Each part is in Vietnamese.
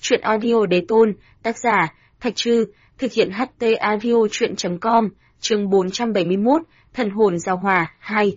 Truyện audio đế tôn, tác giả, Thạch Trư, thực hiện HT audio truyện.com, chương 471, thần hồn giao hòa, 2.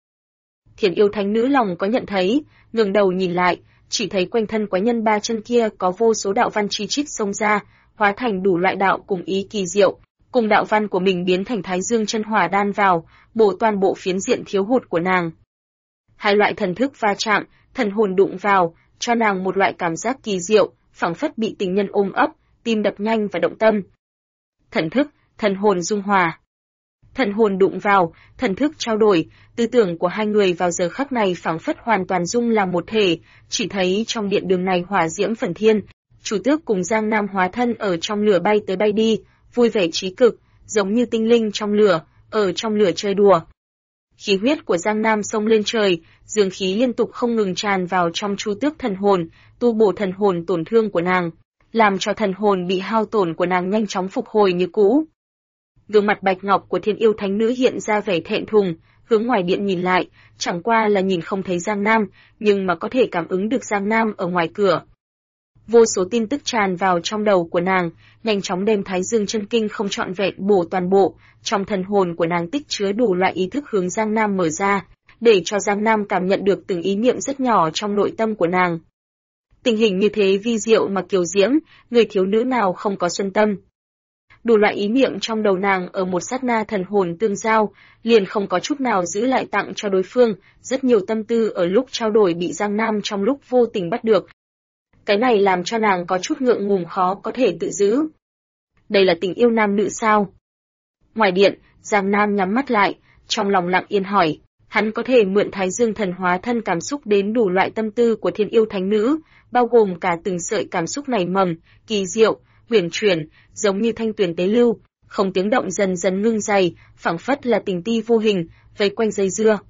Thiền yêu thánh nữ lòng có nhận thấy, ngẩng đầu nhìn lại, chỉ thấy quanh thân quái nhân ba chân kia có vô số đạo văn chi chít xông ra, hóa thành đủ loại đạo cùng ý kỳ diệu, cùng đạo văn của mình biến thành thái dương chân hỏa đan vào, bổ toàn bộ phiến diện thiếu hụt của nàng. Hai loại thần thức va chạm, thần hồn đụng vào, cho nàng một loại cảm giác kỳ diệu, phảng phất bị tình nhân ôm ấp, tim đập nhanh và động tâm. Thần thức, thần hồn dung hòa. Thần hồn đụng vào, thần thức trao đổi, tư tưởng của hai người vào giờ khắc này phảng phất hoàn toàn dung làm một thể, chỉ thấy trong điện đường này hỏa diễm phần thiên, Chủ Tước cùng Giang Nam hóa thân ở trong lửa bay tới bay đi, vui vẻ trí cực, giống như tinh linh trong lửa, ở trong lửa chơi đùa. Khí huyết của Giang Nam xông lên trời, dương khí liên tục không ngừng tràn vào trong Chu Tước thần hồn, tu bổ thần hồn tổn thương của nàng, làm cho thần hồn bị hao tổn của nàng nhanh chóng phục hồi như cũ. Gương mặt bạch ngọc của Thiên Yêu Thánh Nữ hiện ra vẻ thẹn thùng, hướng ngoài điện nhìn lại, chẳng qua là nhìn không thấy Giang Nam, nhưng mà có thể cảm ứng được Giang Nam ở ngoài cửa. Vô số tin tức tràn vào trong đầu của nàng, nhanh chóng đem Thái Dương chân kinh không trọn vẹn bổ toàn bộ, trong thần hồn của nàng tích chứa đủ loại ý thức hướng Giang Nam mở ra, để cho Giang Nam cảm nhận được từng ý niệm rất nhỏ trong nội tâm của nàng. Tình hình như thế vi diệu mà kiều diễm, người thiếu nữ nào không có xuân tâm. Đủ loại ý niệm trong đầu nàng ở một sát na thần hồn tương giao, liền không có chút nào giữ lại tặng cho đối phương, rất nhiều tâm tư ở lúc trao đổi bị Giang Nam trong lúc vô tình bắt được. Cái này làm cho nàng có chút ngượng ngùng khó có thể tự giữ. Đây là tình yêu nam nữ sao? Ngoài điện, Giang Nam nhắm mắt lại, trong lòng lặng yên hỏi, hắn có thể mượn Thái Dương thần hóa thân cảm xúc đến đủ loại tâm tư của Thiên Yêu Thánh Nữ, bao gồm cả từng sợi cảm xúc nảy mầm, kỳ diệu, huyền chuyển, giống như thanh tuyền tế lưu, không tiếng động dần dần ngưng dày, phảng phất là tình ti vô hình, vây quanh dây dưa.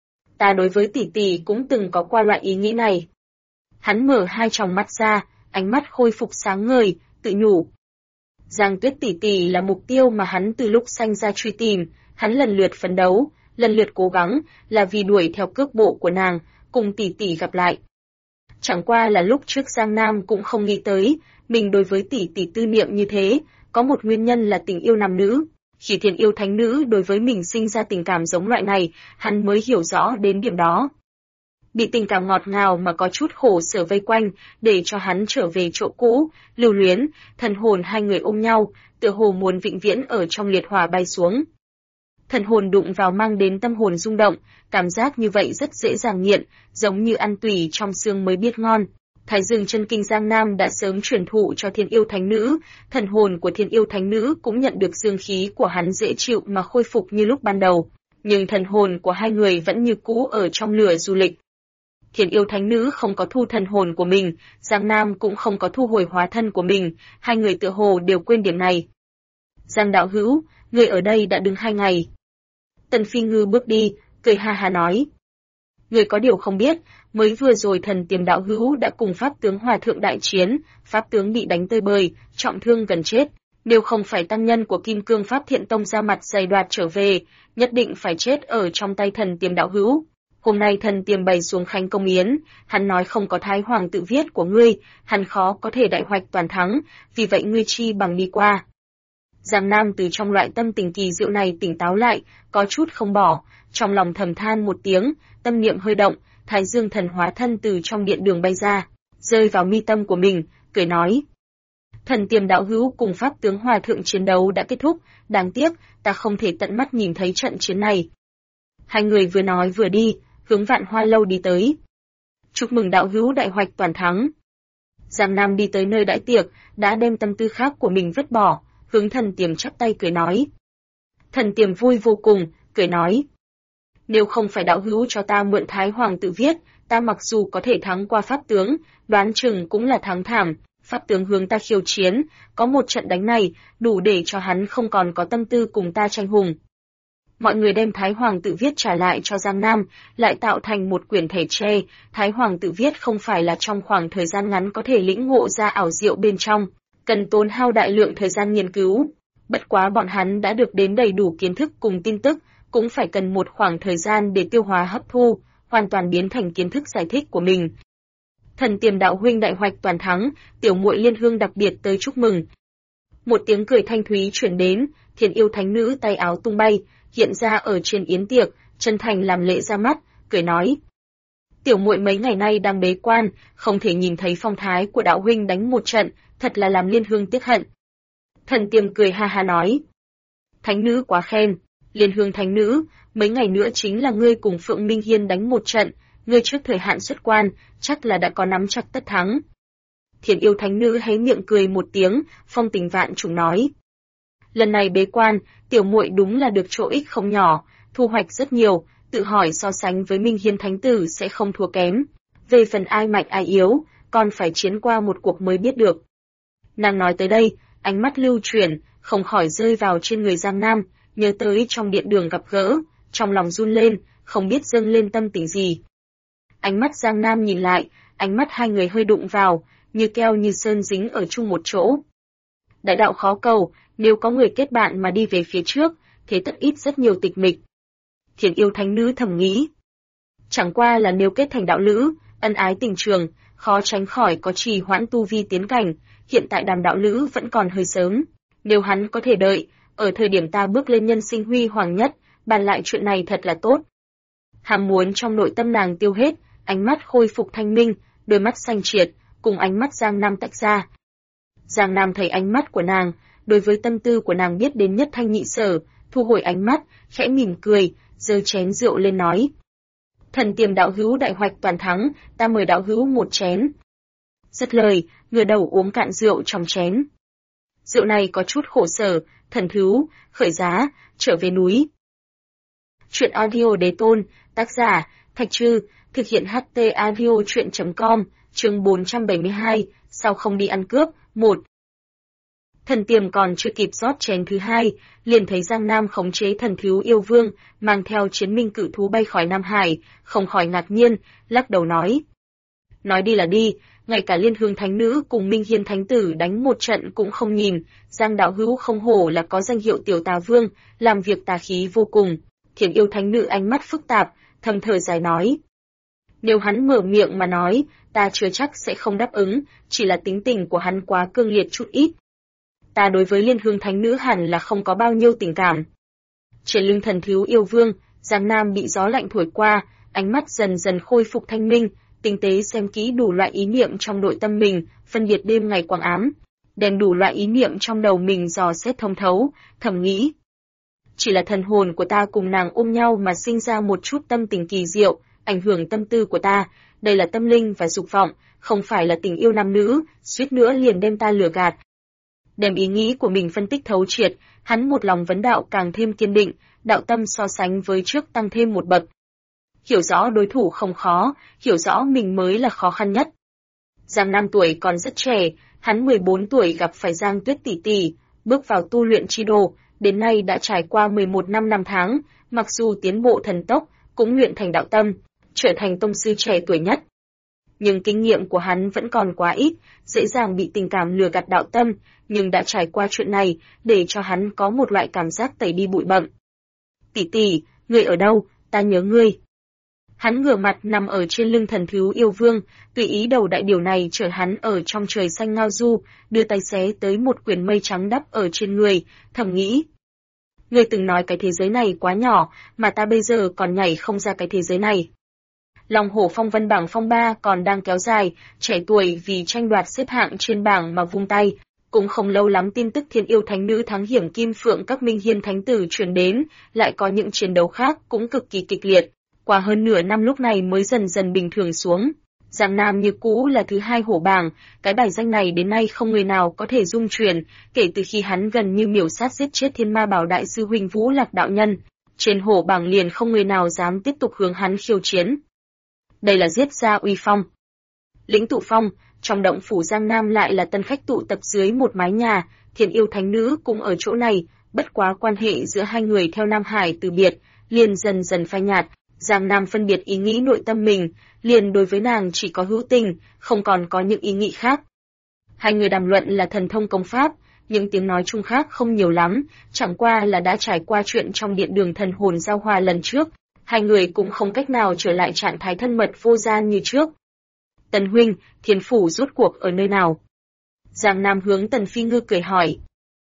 Ta đối với tỷ tỷ cũng từng có qua loại ý nghĩ này. Hắn mở hai tròng mắt ra, ánh mắt khôi phục sáng ngời, tự nhủ. Giang Tuyết tỷ tỷ là mục tiêu mà hắn từ lúc sanh ra truy tìm, hắn lần lượt phấn đấu, lần lượt cố gắng, là vì đuổi theo cước bộ của nàng, cùng tỷ tỷ gặp lại. Chẳng qua là lúc trước Giang Nam cũng không nghĩ tới, mình đối với tỷ tỷ tư niệm như thế, có một nguyên nhân là tình yêu nam nữ. Khi Thiên Yêu Thánh Nữ đối với mình sinh ra tình cảm giống loại này, hắn mới hiểu rõ đến điểm đó. Bị tình cảm ngọt ngào mà có chút khổ sở vây quanh, để cho hắn trở về chỗ cũ, lưu luyến, thần hồn hai người ôm nhau, tựa hồ muốn vĩnh viễn ở trong liệt hỏa bay xuống. Thần hồn đụng vào mang đến tâm hồn rung động, cảm giác như vậy rất dễ dàng nghiện, giống như ăn tùy trong xương mới biết ngon. Thái Dương chân kinh Giang Nam đã sớm truyền thụ cho Thiên Yêu Thánh Nữ, thần hồn của Thiên Yêu Thánh Nữ cũng nhận được dương khí của hắn dễ chịu mà khôi phục như lúc ban đầu, nhưng thần hồn của hai người vẫn như cũ ở trong lửa du lịch. Thiên Yêu Thánh Nữ không có thu thần hồn của mình, Giang Nam cũng không có thu hồi hóa thân của mình, hai người tựa hồ đều quên điểm này. Giang đạo hữu, người ở đây đã đứng 2 ngày. Tần Phi Ngư bước đi, cười ha ha nói. Người có điều không biết, mới vừa rồi thần tiềm đạo hữu đã cùng Pháp tướng Hòa Thượng đại chiến, Pháp tướng bị đánh tơi bời, trọng thương gần chết. Nếu không phải tăng nhân của Kim Cương Pháp Thiện Tông ra mặt giày đoạt trở về, nhất định phải chết ở trong tay thần tiềm đạo hữu. Hôm nay thần tiềm bày xuống khánh công yến, hắn nói không có Thái Hoàng tự viết của ngươi, hắn khó có thể đại hoạch toàn thắng, vì vậy ngươi chi bằng đi qua. Giang Nam từ trong loại tâm tình kỳ diệu này tỉnh táo lại, có chút không bỏ, trong lòng thầm than một tiếng, tâm niệm hơi động, Thái Dương thần hóa thân từ trong điện đường bay ra, rơi vào mi tâm của mình, cười nói. Thần tiềm đạo hữu cùng Pháp tướng Hòa Thượng chiến đấu đã kết thúc, đáng tiếc, ta không thể tận mắt nhìn thấy trận chiến này. Hai người vừa nói vừa đi, hướng Vạn Hoa Lâu đi tới. Chúc mừng đạo hữu đại hoạch toàn thắng. Giang Nam đi tới nơi đãi tiệc, đã đem tâm tư khác của mình vứt bỏ, hướng thần tiềm chắp tay cười nói. Thần tiềm vui vô cùng, cười nói. Nếu không phải đạo hữu cho ta mượn Thái Hoàng tự viết, ta mặc dù có thể thắng qua Pháp tướng, đoán chừng cũng là thắng thảm. Pháp tướng hướng ta khiêu chiến, có một trận đánh này, đủ để cho hắn không còn có tâm tư cùng ta tranh hùng. Mọi người đem Thái Hoàng tự viết trả lại cho Giang Nam, lại tạo thành một quyển thể tre. Thái Hoàng tự viết không phải là trong khoảng thời gian ngắn có thể lĩnh ngộ ra ảo diệu bên trong, cần tốn hao đại lượng thời gian nghiên cứu. Bất quá bọn hắn đã được đến đầy đủ kiến thức cùng tin tức, cũng phải cần một khoảng thời gian để tiêu hóa hấp thu, hoàn toàn biến thành kiến thức giải thích của mình. Thần Tiềm đạo huynh đại hoạch toàn thắng, tiểu muội Liên Hương đặc biệt tới chúc mừng. Một tiếng cười thanh thúy truyền đến, Thiên Yêu Thánh Nữ tay áo tung bay, hiện ra ở trên yến tiệc, chân thành làm lễ ra mắt, cười nói: tiểu muội mấy ngày nay đang bế quan, không thể nhìn thấy phong thái của đạo huynh đánh một trận, thật là làm Liên Hương tiếc hận. Thần Tiềm cười ha ha nói: Thánh nữ quá khen, Liên Hương Thánh Nữ, mấy ngày nữa chính là ngươi cùng Phượng Minh Hiên đánh một trận, ngươi trước thời hạn xuất quan, chắc là đã có nắm chắc tất thắng. Thiên Yêu Thánh Nữ hé miệng cười một tiếng, phong tình vạn trùng nói: lần này bế quan, tiểu muội đúng là được chỗ ích không nhỏ, thu hoạch rất nhiều, tự hỏi so sánh với Minh Hiên Thánh Tử sẽ không thua kém. Về phần ai mạnh ai yếu, còn phải chiến qua một cuộc mới biết được. Nàng nói tới đây, ánh mắt lưu chuyển, không khỏi rơi vào trên người Giang Nam, nhớ tới trong điện đường gặp gỡ, trong lòng run lên, không biết dâng lên tâm tình gì. Ánh mắt Giang Nam nhìn lại, ánh mắt hai người hơi đụng vào, như keo như sơn dính ở chung một chỗ. Đại đạo khó cầu, nếu có người kết bạn mà đi về phía trước, thế tất ít rất nhiều tịch mịch. Thiên Yêu Thánh Nữ thầm nghĩ. Chẳng qua là nếu kết thành đạo lữ, ân ái tình trường, khó tránh khỏi có trì hoãn tu vi tiến cảnh, hiện tại đàm đạo lữ vẫn còn hơi sớm. Nếu hắn có thể đợi, ở thời điểm ta bước lên nhân sinh huy hoàng nhất, bàn lại chuyện này thật là tốt. Ham muốn trong nội tâm nàng tiêu hết, ánh mắt khôi phục thanh minh, đôi mắt xanh triệt, cùng ánh mắt Giang Nam tách ra. Giang Nam thấy ánh mắt của nàng, đối với tâm tư của nàng biết đến nhất thanh nhị sở, thu hồi ánh mắt, khẽ mỉm cười, giơ chén rượu lên nói: Thần Tiềm đạo hữu đại hoạch toàn thắng, ta mời đạo hữu một chén. Dứt lời, ngửa đầu uống cạn rượu trong chén. Rượu này có chút khổ sở, thần thú, khởi giá, trở về núi. Chuyện audio đế tôn, tác giả, Thạch Trư, thực hiện HT audio chuyện.com, chương 472, sao không đi ăn cướp, 1. Thần Tiềm còn chưa kịp rót chén thứ hai, liền thấy Giang Nam khống chế thần thú yêu vương, mang theo chiến minh cự thú bay khỏi Nam Hải, không khỏi ngạc nhiên, lắc đầu nói. Nói đi là đi, ngay cả Liên Hương Thánh Nữ cùng Minh Hiên Thánh Tử đánh một trận cũng không nhìn, Giang đạo hữu không hổ là có danh hiệu tiểu tà vương, làm việc tà khí vô cùng. Thiên Yêu Thánh Nữ ánh mắt phức tạp, thầm thở dài nói. Nếu hắn mở miệng mà nói, ta chưa chắc sẽ không đáp ứng, chỉ là tính tình của hắn quá cương liệt chút ít. Ta đối với Liên Hương Thánh Nữ hẳn là không có bao nhiêu tình cảm. Trên lưng thần thú yêu vương, Giang Nam bị gió lạnh thổi qua, ánh mắt dần dần khôi phục thanh minh, tinh tế xem kỹ đủ loại ý niệm trong nội tâm mình, phân biệt đêm ngày quang ám, đem đủ loại ý niệm trong đầu mình dò xét thông thấu, thầm nghĩ. Chỉ là thần hồn của ta cùng nàng ôm nhau mà sinh ra một chút tâm tình kỳ diệu, ảnh hưởng tâm tư của ta, đây là tâm linh và dục vọng, không phải là tình yêu nam nữ, suýt nữa liền đem ta lừa gạt. Đem ý nghĩ của mình phân tích thấu triệt, hắn một lòng vấn đạo càng thêm kiên định, đạo tâm so sánh với trước tăng thêm một bậc. Hiểu rõ đối thủ không khó, hiểu rõ mình mới là khó khăn nhất. Giang Nam tuổi còn rất trẻ, hắn 14 tuổi gặp phải Giang Tuyết tỷ tỷ, bước vào tu luyện chi đồ, đến nay đã trải qua 11 năm tháng, mặc dù tiến bộ thần tốc, cũng luyện thành đạo tâm, trở thành tông sư trẻ tuổi nhất. Nhưng kinh nghiệm của hắn vẫn còn quá ít, dễ dàng bị tình cảm lừa gạt đạo tâm, nhưng đã trải qua chuyện này, để cho hắn có một loại cảm giác tẩy đi bụi bặm. Tỷ tỷ, ngươi ở đâu, ta nhớ ngươi. Hắn ngửa mặt nằm ở trên lưng thần thú yêu vương, tùy ý đầu đại điều này chở hắn ở trong trời xanh ngao du, đưa tay xé tới một quyển mây trắng đắp ở trên người, thầm nghĩ. Ngươi từng nói cái thế giới này quá nhỏ, mà ta bây giờ còn nhảy không ra cái thế giới này. Long hổ phong vân bảng phong 3 còn đang kéo dài, trẻ tuổi vì tranh đoạt xếp hạng trên bảng mà vung tay. Cũng không lâu lắm tin tức Thiên Yêu Thánh Nữ thắng hiểm Kim Phượng các Minh Hiên Thánh Tử truyền đến, lại có những chiến đấu khác cũng cực kỳ kịch liệt. Qua hơn nửa năm lúc này mới dần dần bình thường xuống. Giang Nam như cũ là thứ hai hổ bảng, cái bài danh này đến nay không người nào có thể dung truyền, kể từ khi hắn gần như miểu sát giết chết Thiên Ma Bảo Đại sư huynh Vũ Lạc đạo nhân. Trên hổ bảng liền không người nào dám tiếp tục hướng hắn khiêu chiến. Đây là giết ra uy phong. Lĩnh Tụ Phong, trong động phủ Giang Nam lại là tân khách tụ tập dưới một mái nhà, Thiên Yêu Thánh Nữ cũng ở chỗ này, bất quá quan hệ giữa hai người theo Nam Hải từ biệt, liền dần dần phai nhạt. Giang Nam phân biệt ý nghĩ nội tâm mình, liền đối với nàng chỉ có hữu tình, không còn có những ý nghĩ khác. Hai người đàm luận là thần thông công pháp, những tiếng nói chung khác không nhiều lắm, chẳng qua là đã trải qua chuyện trong điện đường thần hồn giao hòa lần trước, hai người cũng không cách nào trở lại trạng thái thân mật vô gian như trước. Tần huynh, thiên phủ rốt cuộc ở nơi nào? Giang Nam hướng Tần Phi Ngư cười hỏi.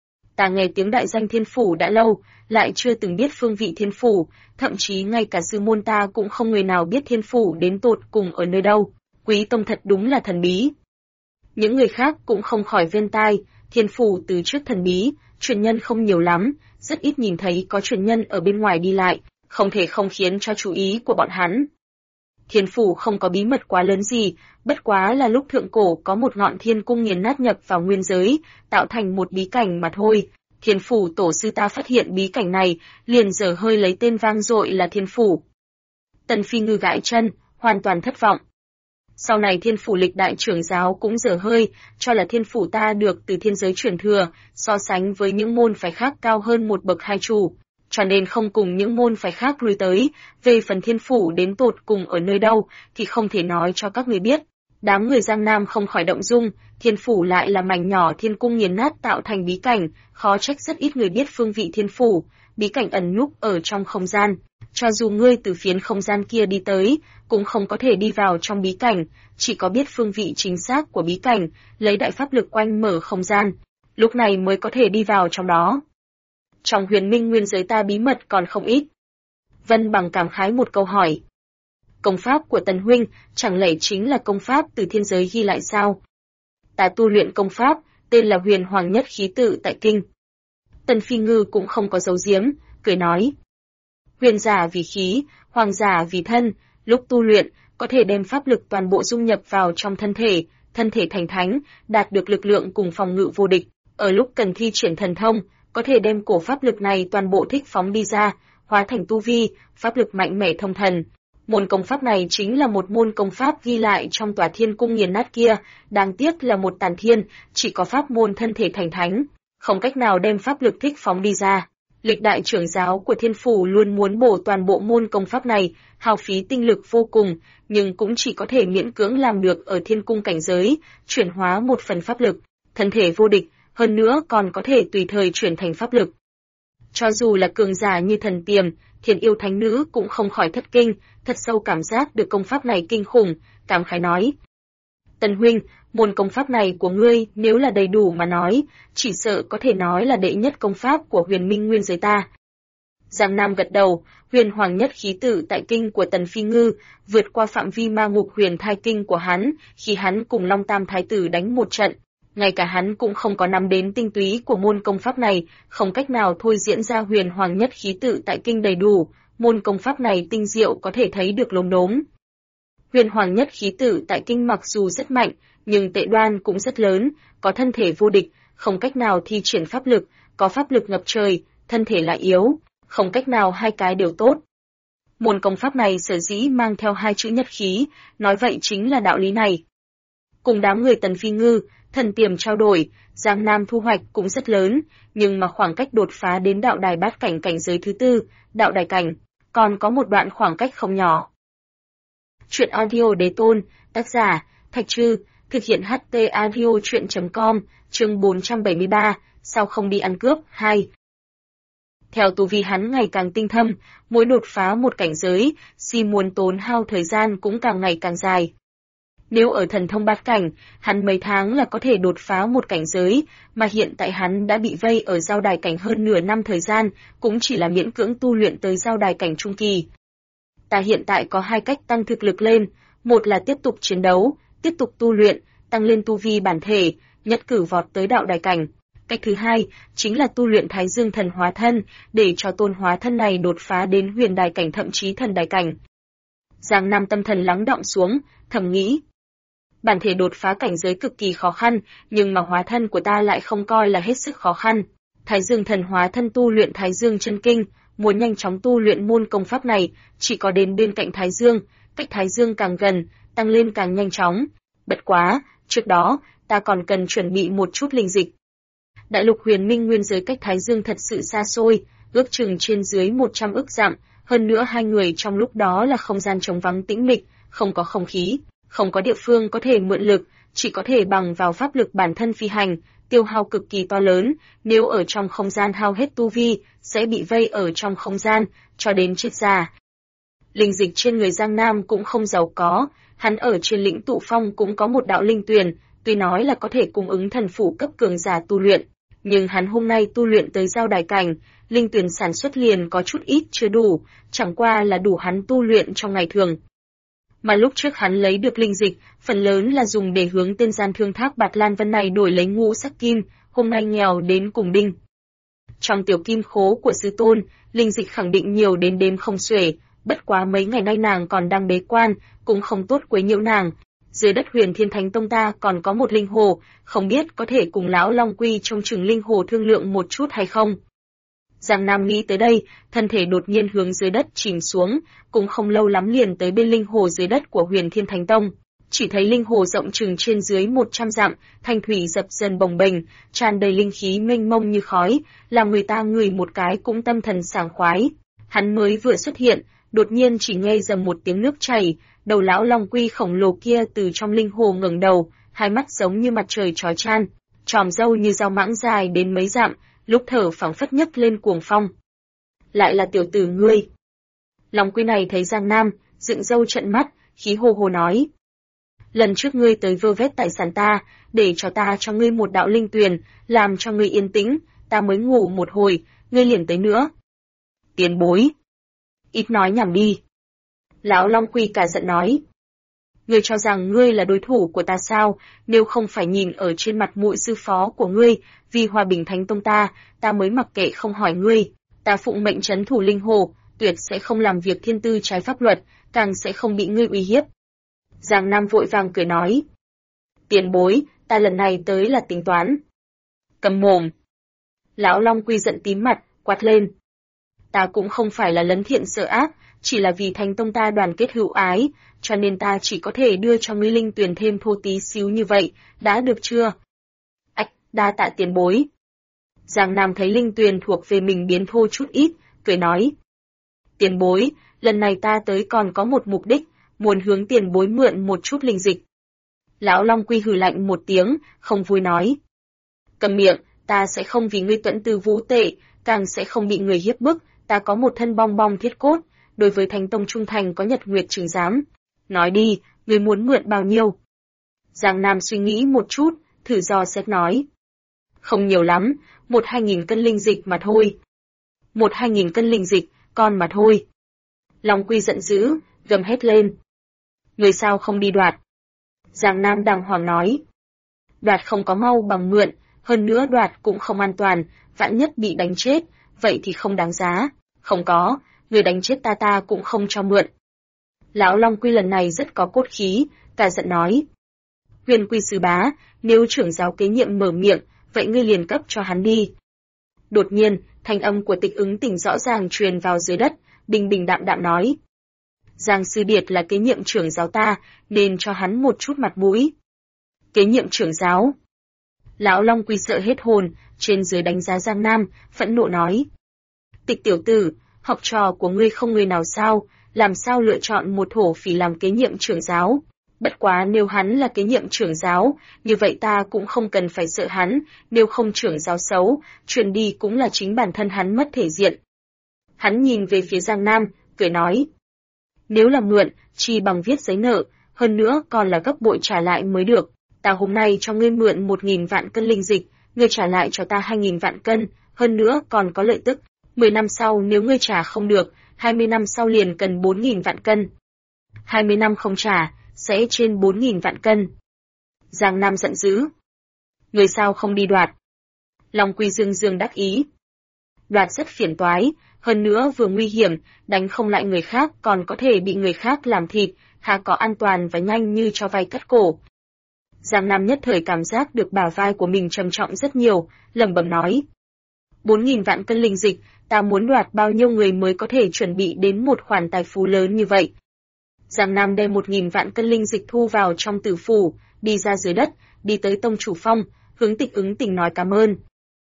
Ta nghe tiếng đại danh thiên phủ đã lâu, lại chưa từng biết phương vị thiên phủ, thậm chí ngay cả sư môn ta cũng không người nào biết thiên phủ đến tột cùng ở nơi đâu. Quý tông thật đúng là thần bí. Những người khác cũng không khỏi vênh tai, thiên phủ từ trước thần bí, truyền nhân không nhiều lắm, rất ít nhìn thấy có truyền nhân ở bên ngoài đi lại, không thể không khiến cho chú ý của bọn hắn. Thiên phủ không có bí mật quá lớn gì, bất quá là lúc thượng cổ có một ngọn thiên cung nghiền nát nhập vào nguyên giới, tạo thành một bí cảnh mà thôi. Thiên phủ tổ sư ta phát hiện bí cảnh này, liền dở hơi lấy tên vang dội là thiên phủ. Tần Phi Ngư gãi chân, hoàn toàn thất vọng. Sau này thiên phủ lịch đại trưởng giáo cũng dở hơi, cho là thiên phủ ta được từ thiên giới truyền thừa, so sánh với những môn phái khác cao hơn một bậc hai chủ, cho nên không cùng những môn phái khác lui tới, về phần thiên phủ đến tột cùng ở nơi đâu thì không thể nói cho các người biết. Đám người Giang Nam không khỏi động dung, thiên phủ lại là mảnh nhỏ thiên cung nghiền nát tạo thành bí cảnh, khó trách rất ít người biết phương vị thiên phủ, bí cảnh ẩn núp ở trong không gian. Cho dù ngươi từ phiến không gian kia đi tới, cũng không có thể đi vào trong bí cảnh, chỉ có biết phương vị chính xác của bí cảnh, lấy đại pháp lực quanh mở không gian, lúc này mới có thể đi vào trong đó. Trong huyền minh nguyên giới ta bí mật còn không ít. Vân Bằng cảm khái một câu hỏi. Công pháp của Tần huynh, chẳng lẽ chính là công pháp từ thiên giới ghi lại sao? Ta tu luyện công pháp, tên là Huyền Hoàng Nhất Khí Tự tại Kinh. Tần Phi Ngư cũng không có giấu giếm, cười nói. Huyền giả vì khí, hoàng giả vì thân, lúc tu luyện, có thể đem pháp lực toàn bộ dung nhập vào trong thân thể thành thánh, đạt được lực lượng cùng phòng ngự vô địch. Ở lúc cần thi triển thần thông, có thể đem cổ pháp lực này toàn bộ thích phóng đi ra, hóa thành tu vi, pháp lực mạnh mẽ thông thần. Môn công pháp này chính là một môn công pháp ghi lại trong tòa thiên cung nghiền nát kia, đáng tiếc là một tàn thiên, chỉ có pháp môn thân thể thành thánh, không cách nào đem pháp lực thích phóng đi ra. Lịch đại trưởng giáo của thiên phủ luôn muốn bổ toàn bộ môn công pháp này, hao phí tinh lực vô cùng, nhưng cũng chỉ có thể miễn cưỡng làm được ở thiên cung cảnh giới, chuyển hóa một phần pháp lực, thân thể vô địch, hơn nữa còn có thể tùy thời chuyển thành pháp lực. Cho dù là cường giả như thần tiềm, thiên yêu thánh nữ cũng không khỏi thất kinh, thật sâu cảm giác được công pháp này kinh khủng, cảm khái nói. Tần huynh, môn công pháp này của ngươi nếu là đầy đủ mà nói, chỉ sợ có thể nói là đệ nhất công pháp của huyền minh nguyên giới ta. Giang Nam gật đầu, Huyền Hoàng Nhất Khí Tự tại Kinh của Tần Phi Ngư, vượt qua phạm vi ma ngục huyền thai kinh của hắn, khi hắn cùng Long Tam Thái Tử đánh một trận. Ngay cả hắn cũng không có nắm đến tinh túy của môn công pháp này, không cách nào thôi diễn ra Huyền Hoàng Nhất Khí Tự tại Kinh đầy đủ, môn công pháp này tinh diệu có thể thấy được lốm đốm. Huyền Hoàng Nhất Khí Tự tại Kinh mặc dù rất mạnh, nhưng tệ đoan cũng rất lớn, có thân thể vô địch, không cách nào thi triển pháp lực, có pháp lực ngập trời, thân thể lại yếu, không cách nào hai cái đều tốt. Môn công pháp này sở dĩ mang theo hai chữ nhất khí, nói vậy chính là đạo lý này. Cùng đám người Tần Phi Ngư, thần tiềm trao đổi, Giang Nam thu hoạch cũng rất lớn, nhưng mà khoảng cách đột phá đến đạo đài bát cảnh cảnh giới thứ tư, đạo đài cảnh, còn có một đoạn khoảng cách không nhỏ. Chuyện audio đế tôn, tác giả, Thạch Trư, thực hiện HT audio chuyện.com, chương 473, sao không đi ăn cướp, 2. Theo tu vi hắn ngày càng tinh thâm, mỗi đột phá một cảnh giới, muốn tốn hao thời gian cũng càng ngày càng dài. Nếu ở thần thông bát cảnh, hắn mấy tháng là có thể đột phá một cảnh giới, mà hiện tại hắn đã bị vây ở giao đài cảnh hơn nửa năm thời gian, cũng chỉ là miễn cưỡng tu luyện tới giao đài cảnh trung kỳ. Ta hiện tại có hai cách tăng thực lực lên, một là tiếp tục chiến đấu, tiếp tục tu luyện, tăng lên tu vi bản thể, nhất cử vọt tới đạo đài cảnh. Cách thứ hai, chính là tu luyện Thái Dương thần hóa thân, để cho tôn hóa thân này đột phá đến huyền đài cảnh thậm chí thần đài cảnh. Giang Nam tâm thần lắng đọng xuống, thầm nghĩ. Bản thể đột phá cảnh giới cực kỳ khó khăn, nhưng mà hóa thân của ta lại không coi là hết sức khó khăn. Thái Dương thần hóa thân tu luyện Thái Dương chân kinh, muốn nhanh chóng tu luyện môn công pháp này, chỉ có đến bên cạnh Thái Dương, cách Thái Dương càng gần, tăng lên càng nhanh chóng. Bất quá, trước đó, ta còn cần chuẩn bị một chút linh dịch. Đại lục huyền minh nguyên giới cách Thái Dương thật sự xa xôi, ước chừng trên dưới 100 ức dặm, hơn nữa hai người trong lúc đó là không gian trống vắng tĩnh mịch, không có không khí, không có địa phương có thể mượn lực, chỉ có thể bằng vào pháp lực bản thân phi hành, tiêu hao cực kỳ to lớn, nếu ở trong không gian hao hết tu vi, sẽ bị vây ở trong không gian, cho đến chết già. Linh dịch trên người Giang Nam cũng không giàu có, hắn ở trên lĩnh Tụ Phong cũng có một đạo linh tuyền, tuy nói là có thể cung ứng thần phủ cấp cường giả tu luyện, nhưng hắn hôm nay tu luyện tới giao đài cảnh, linh tuyền sản xuất liền có chút ít chưa đủ, chẳng qua là đủ hắn tu luyện trong ngày thường. Mà lúc trước hắn lấy được linh dịch, phần lớn là dùng để hướng tên gian thương Thác Bạt Lan Vân này đổi lấy ngũ sắc kim, hôm nay nghèo đến cùng đinh. Trong tiểu kim khố của sư tôn, linh dịch khẳng định nhiều đến đêm không xuể, bất quá mấy ngày nay nàng còn đang bế quan, cũng không tốt quấy nhiễu nàng. Dưới đất Huyền Thiên Thánh Tông ta còn có một linh hồ, không biết có thể cùng lão Long Quy trông chừng linh hồ thương lượng một chút hay không. Giang Nam nghĩ tới đây, thân thể đột nhiên hướng dưới đất chìm xuống, cũng không lâu lắm liền tới bên linh hồ dưới đất của Huyền Thiên Thánh Tông. Chỉ thấy linh hồ rộng chừng trên dưới 100 dặm, thanh thủy dập dần bồng bềnh, tràn đầy linh khí mênh mông như khói, làm người ta ngửi một cái cũng tâm thần sảng khoái. Hắn mới vừa xuất hiện, đột nhiên chỉ nghe dầm một tiếng nước chảy, đầu lão Long Quy khổng lồ kia từ trong linh hồ ngẩng đầu, hai mắt giống như mặt trời chói chan, tròm râu như dao mãng dài đến mấy dặm, lúc thở phảng phất nhấc lên cuồng phong. Lại là tiểu tử ngươi. Long Quy này thấy Giang Nam, dựng râu trợn mắt, khí hồ hồ nói: lần trước ngươi tới vơ vét tài sản ta, để cho ta cho ngươi một đạo linh tuyền, làm cho ngươi yên tĩnh, ta mới ngủ một hồi, ngươi liền tới nữa. Tiền bối. Ít nói nhảm đi. Lão Long Quy cả giận nói: ngươi cho rằng ngươi là đối thủ của ta sao, nếu không phải nhìn ở trên mặt mũi sư phó của ngươi, vì Hòa Bình Thánh Tông ta mới mặc kệ không hỏi ngươi, ta phụng mệnh trấn thủ linh hồ, tuyệt sẽ không làm việc thiên tư trái pháp luật, càng sẽ không bị ngươi uy hiếp. Giang Nam vội vàng cười nói: tiền bối, ta lần này tới là tính toán. Cầm mồm. Lão Long Quy giận tím mặt, quát lên: ta cũng không phải là lấn thiện sợ ác, chỉ là vì Thánh Tông ta đoàn kết hữu ái, cho nên ta chỉ có thể đưa cho ngươi linh tuyền thêm thô tí xíu như vậy, đã được chưa? Ách, đa tạ tiền bối. Giang Nam thấy linh tuyền thuộc về mình biến thô chút ít, cười nói: tiền bối, lần này ta tới còn có một mục đích, muốn hướng tiền bối mượn một chút linh dịch. Lão Long Quy hừ lạnh một tiếng, không vui nói: cầm miệng, ta sẽ không vì ngươi tuẫn tư vũ tệ, càng sẽ không bị người hiếp bức, ta có một thân bong bong thiết cốt, đối với Thánh Tông trung thành có nhật nguyệt chứng giám. Nói đi, ngươi muốn mượn bao nhiêu? Giang Nam suy nghĩ một chút, thử dò xét nói: không nhiều lắm, 1-2 nghìn cân linh dịch mà thôi. 1-2 nghìn cân linh dịch, con mà thôi. Long Quy giận dữ, gầm hét lên: người sao không đi đoạt? Giang Nam đàng hoàng nói: đoạt không có mau bằng mượn, hơn nữa đoạt cũng không an toàn, vạn nhất bị đánh chết, vậy thì không đáng giá. Không có, người đánh chết ta cũng không cho mượn. Lão Long Quy lần này rất có cốt khí, cả giận nói: Huyền Quy sư bá, nếu trưởng giáo kế nhiệm mở miệng, vậy ngươi liền cấp cho hắn đi. Đột nhiên, thanh âm của Tịch Ứng Tỉnh rõ ràng truyền vào dưới đất, bình bình đạm đạm nói: Giang Sư Điệt là kế nhiệm trưởng giáo ta, nên cho hắn một chút mặt mũi. Kế nhiệm trưởng giáo? Lão Long Quy sợ hết hồn, trên dưới đánh giá Giang Nam, phẫn nộ nói: Tịch tiểu tử, học trò của ngươi không người nào sao, làm sao lựa chọn một thổ phỉ làm kế nhiệm trưởng giáo? Bất quá nếu hắn là kế nhiệm trưởng giáo, như vậy ta cũng không cần phải sợ hắn, nếu không trưởng giáo xấu, truyền đi cũng là chính bản thân hắn mất thể diện. Hắn nhìn về phía Giang Nam, cười nói: nếu là mượn, chi bằng viết giấy nợ, hơn nữa còn là gấp bội trả lại mới được. Ta hôm nay cho ngươi mượn 1.000 vạn cân linh dịch, ngươi trả lại cho ta 2.000 vạn cân, hơn nữa còn có lợi tức. 10 năm sau nếu ngươi trả không được, 20 năm sau liền cần 4.000 vạn cân. 20 năm không trả, sẽ trên 4.000 vạn cân. Giang Nam giận dữ: người sao không đi đoạt? Long Quy dương dương đắc ý: đoạt rất phiền toái, hơn nữa vừa nguy hiểm, đánh không lại người khác còn có thể bị người khác làm thịt, há có an toàn và nhanh như cho vay cắt cổ. Giang Nam nhất thời cảm giác được bả vai của mình trầm trọng rất nhiều, lẩm bẩm nói: 4.000 vạn cân linh dịch, ta muốn đoạt bao nhiêu người mới có thể chuẩn bị đến một khoản tài phú lớn như vậy. Giang Nam đem 1.000 vạn cân linh dịch thu vào trong tử phủ, đi ra dưới đất, đi tới tông chủ phong, hướng Tịch Ứng Tỉnh nói cảm ơn.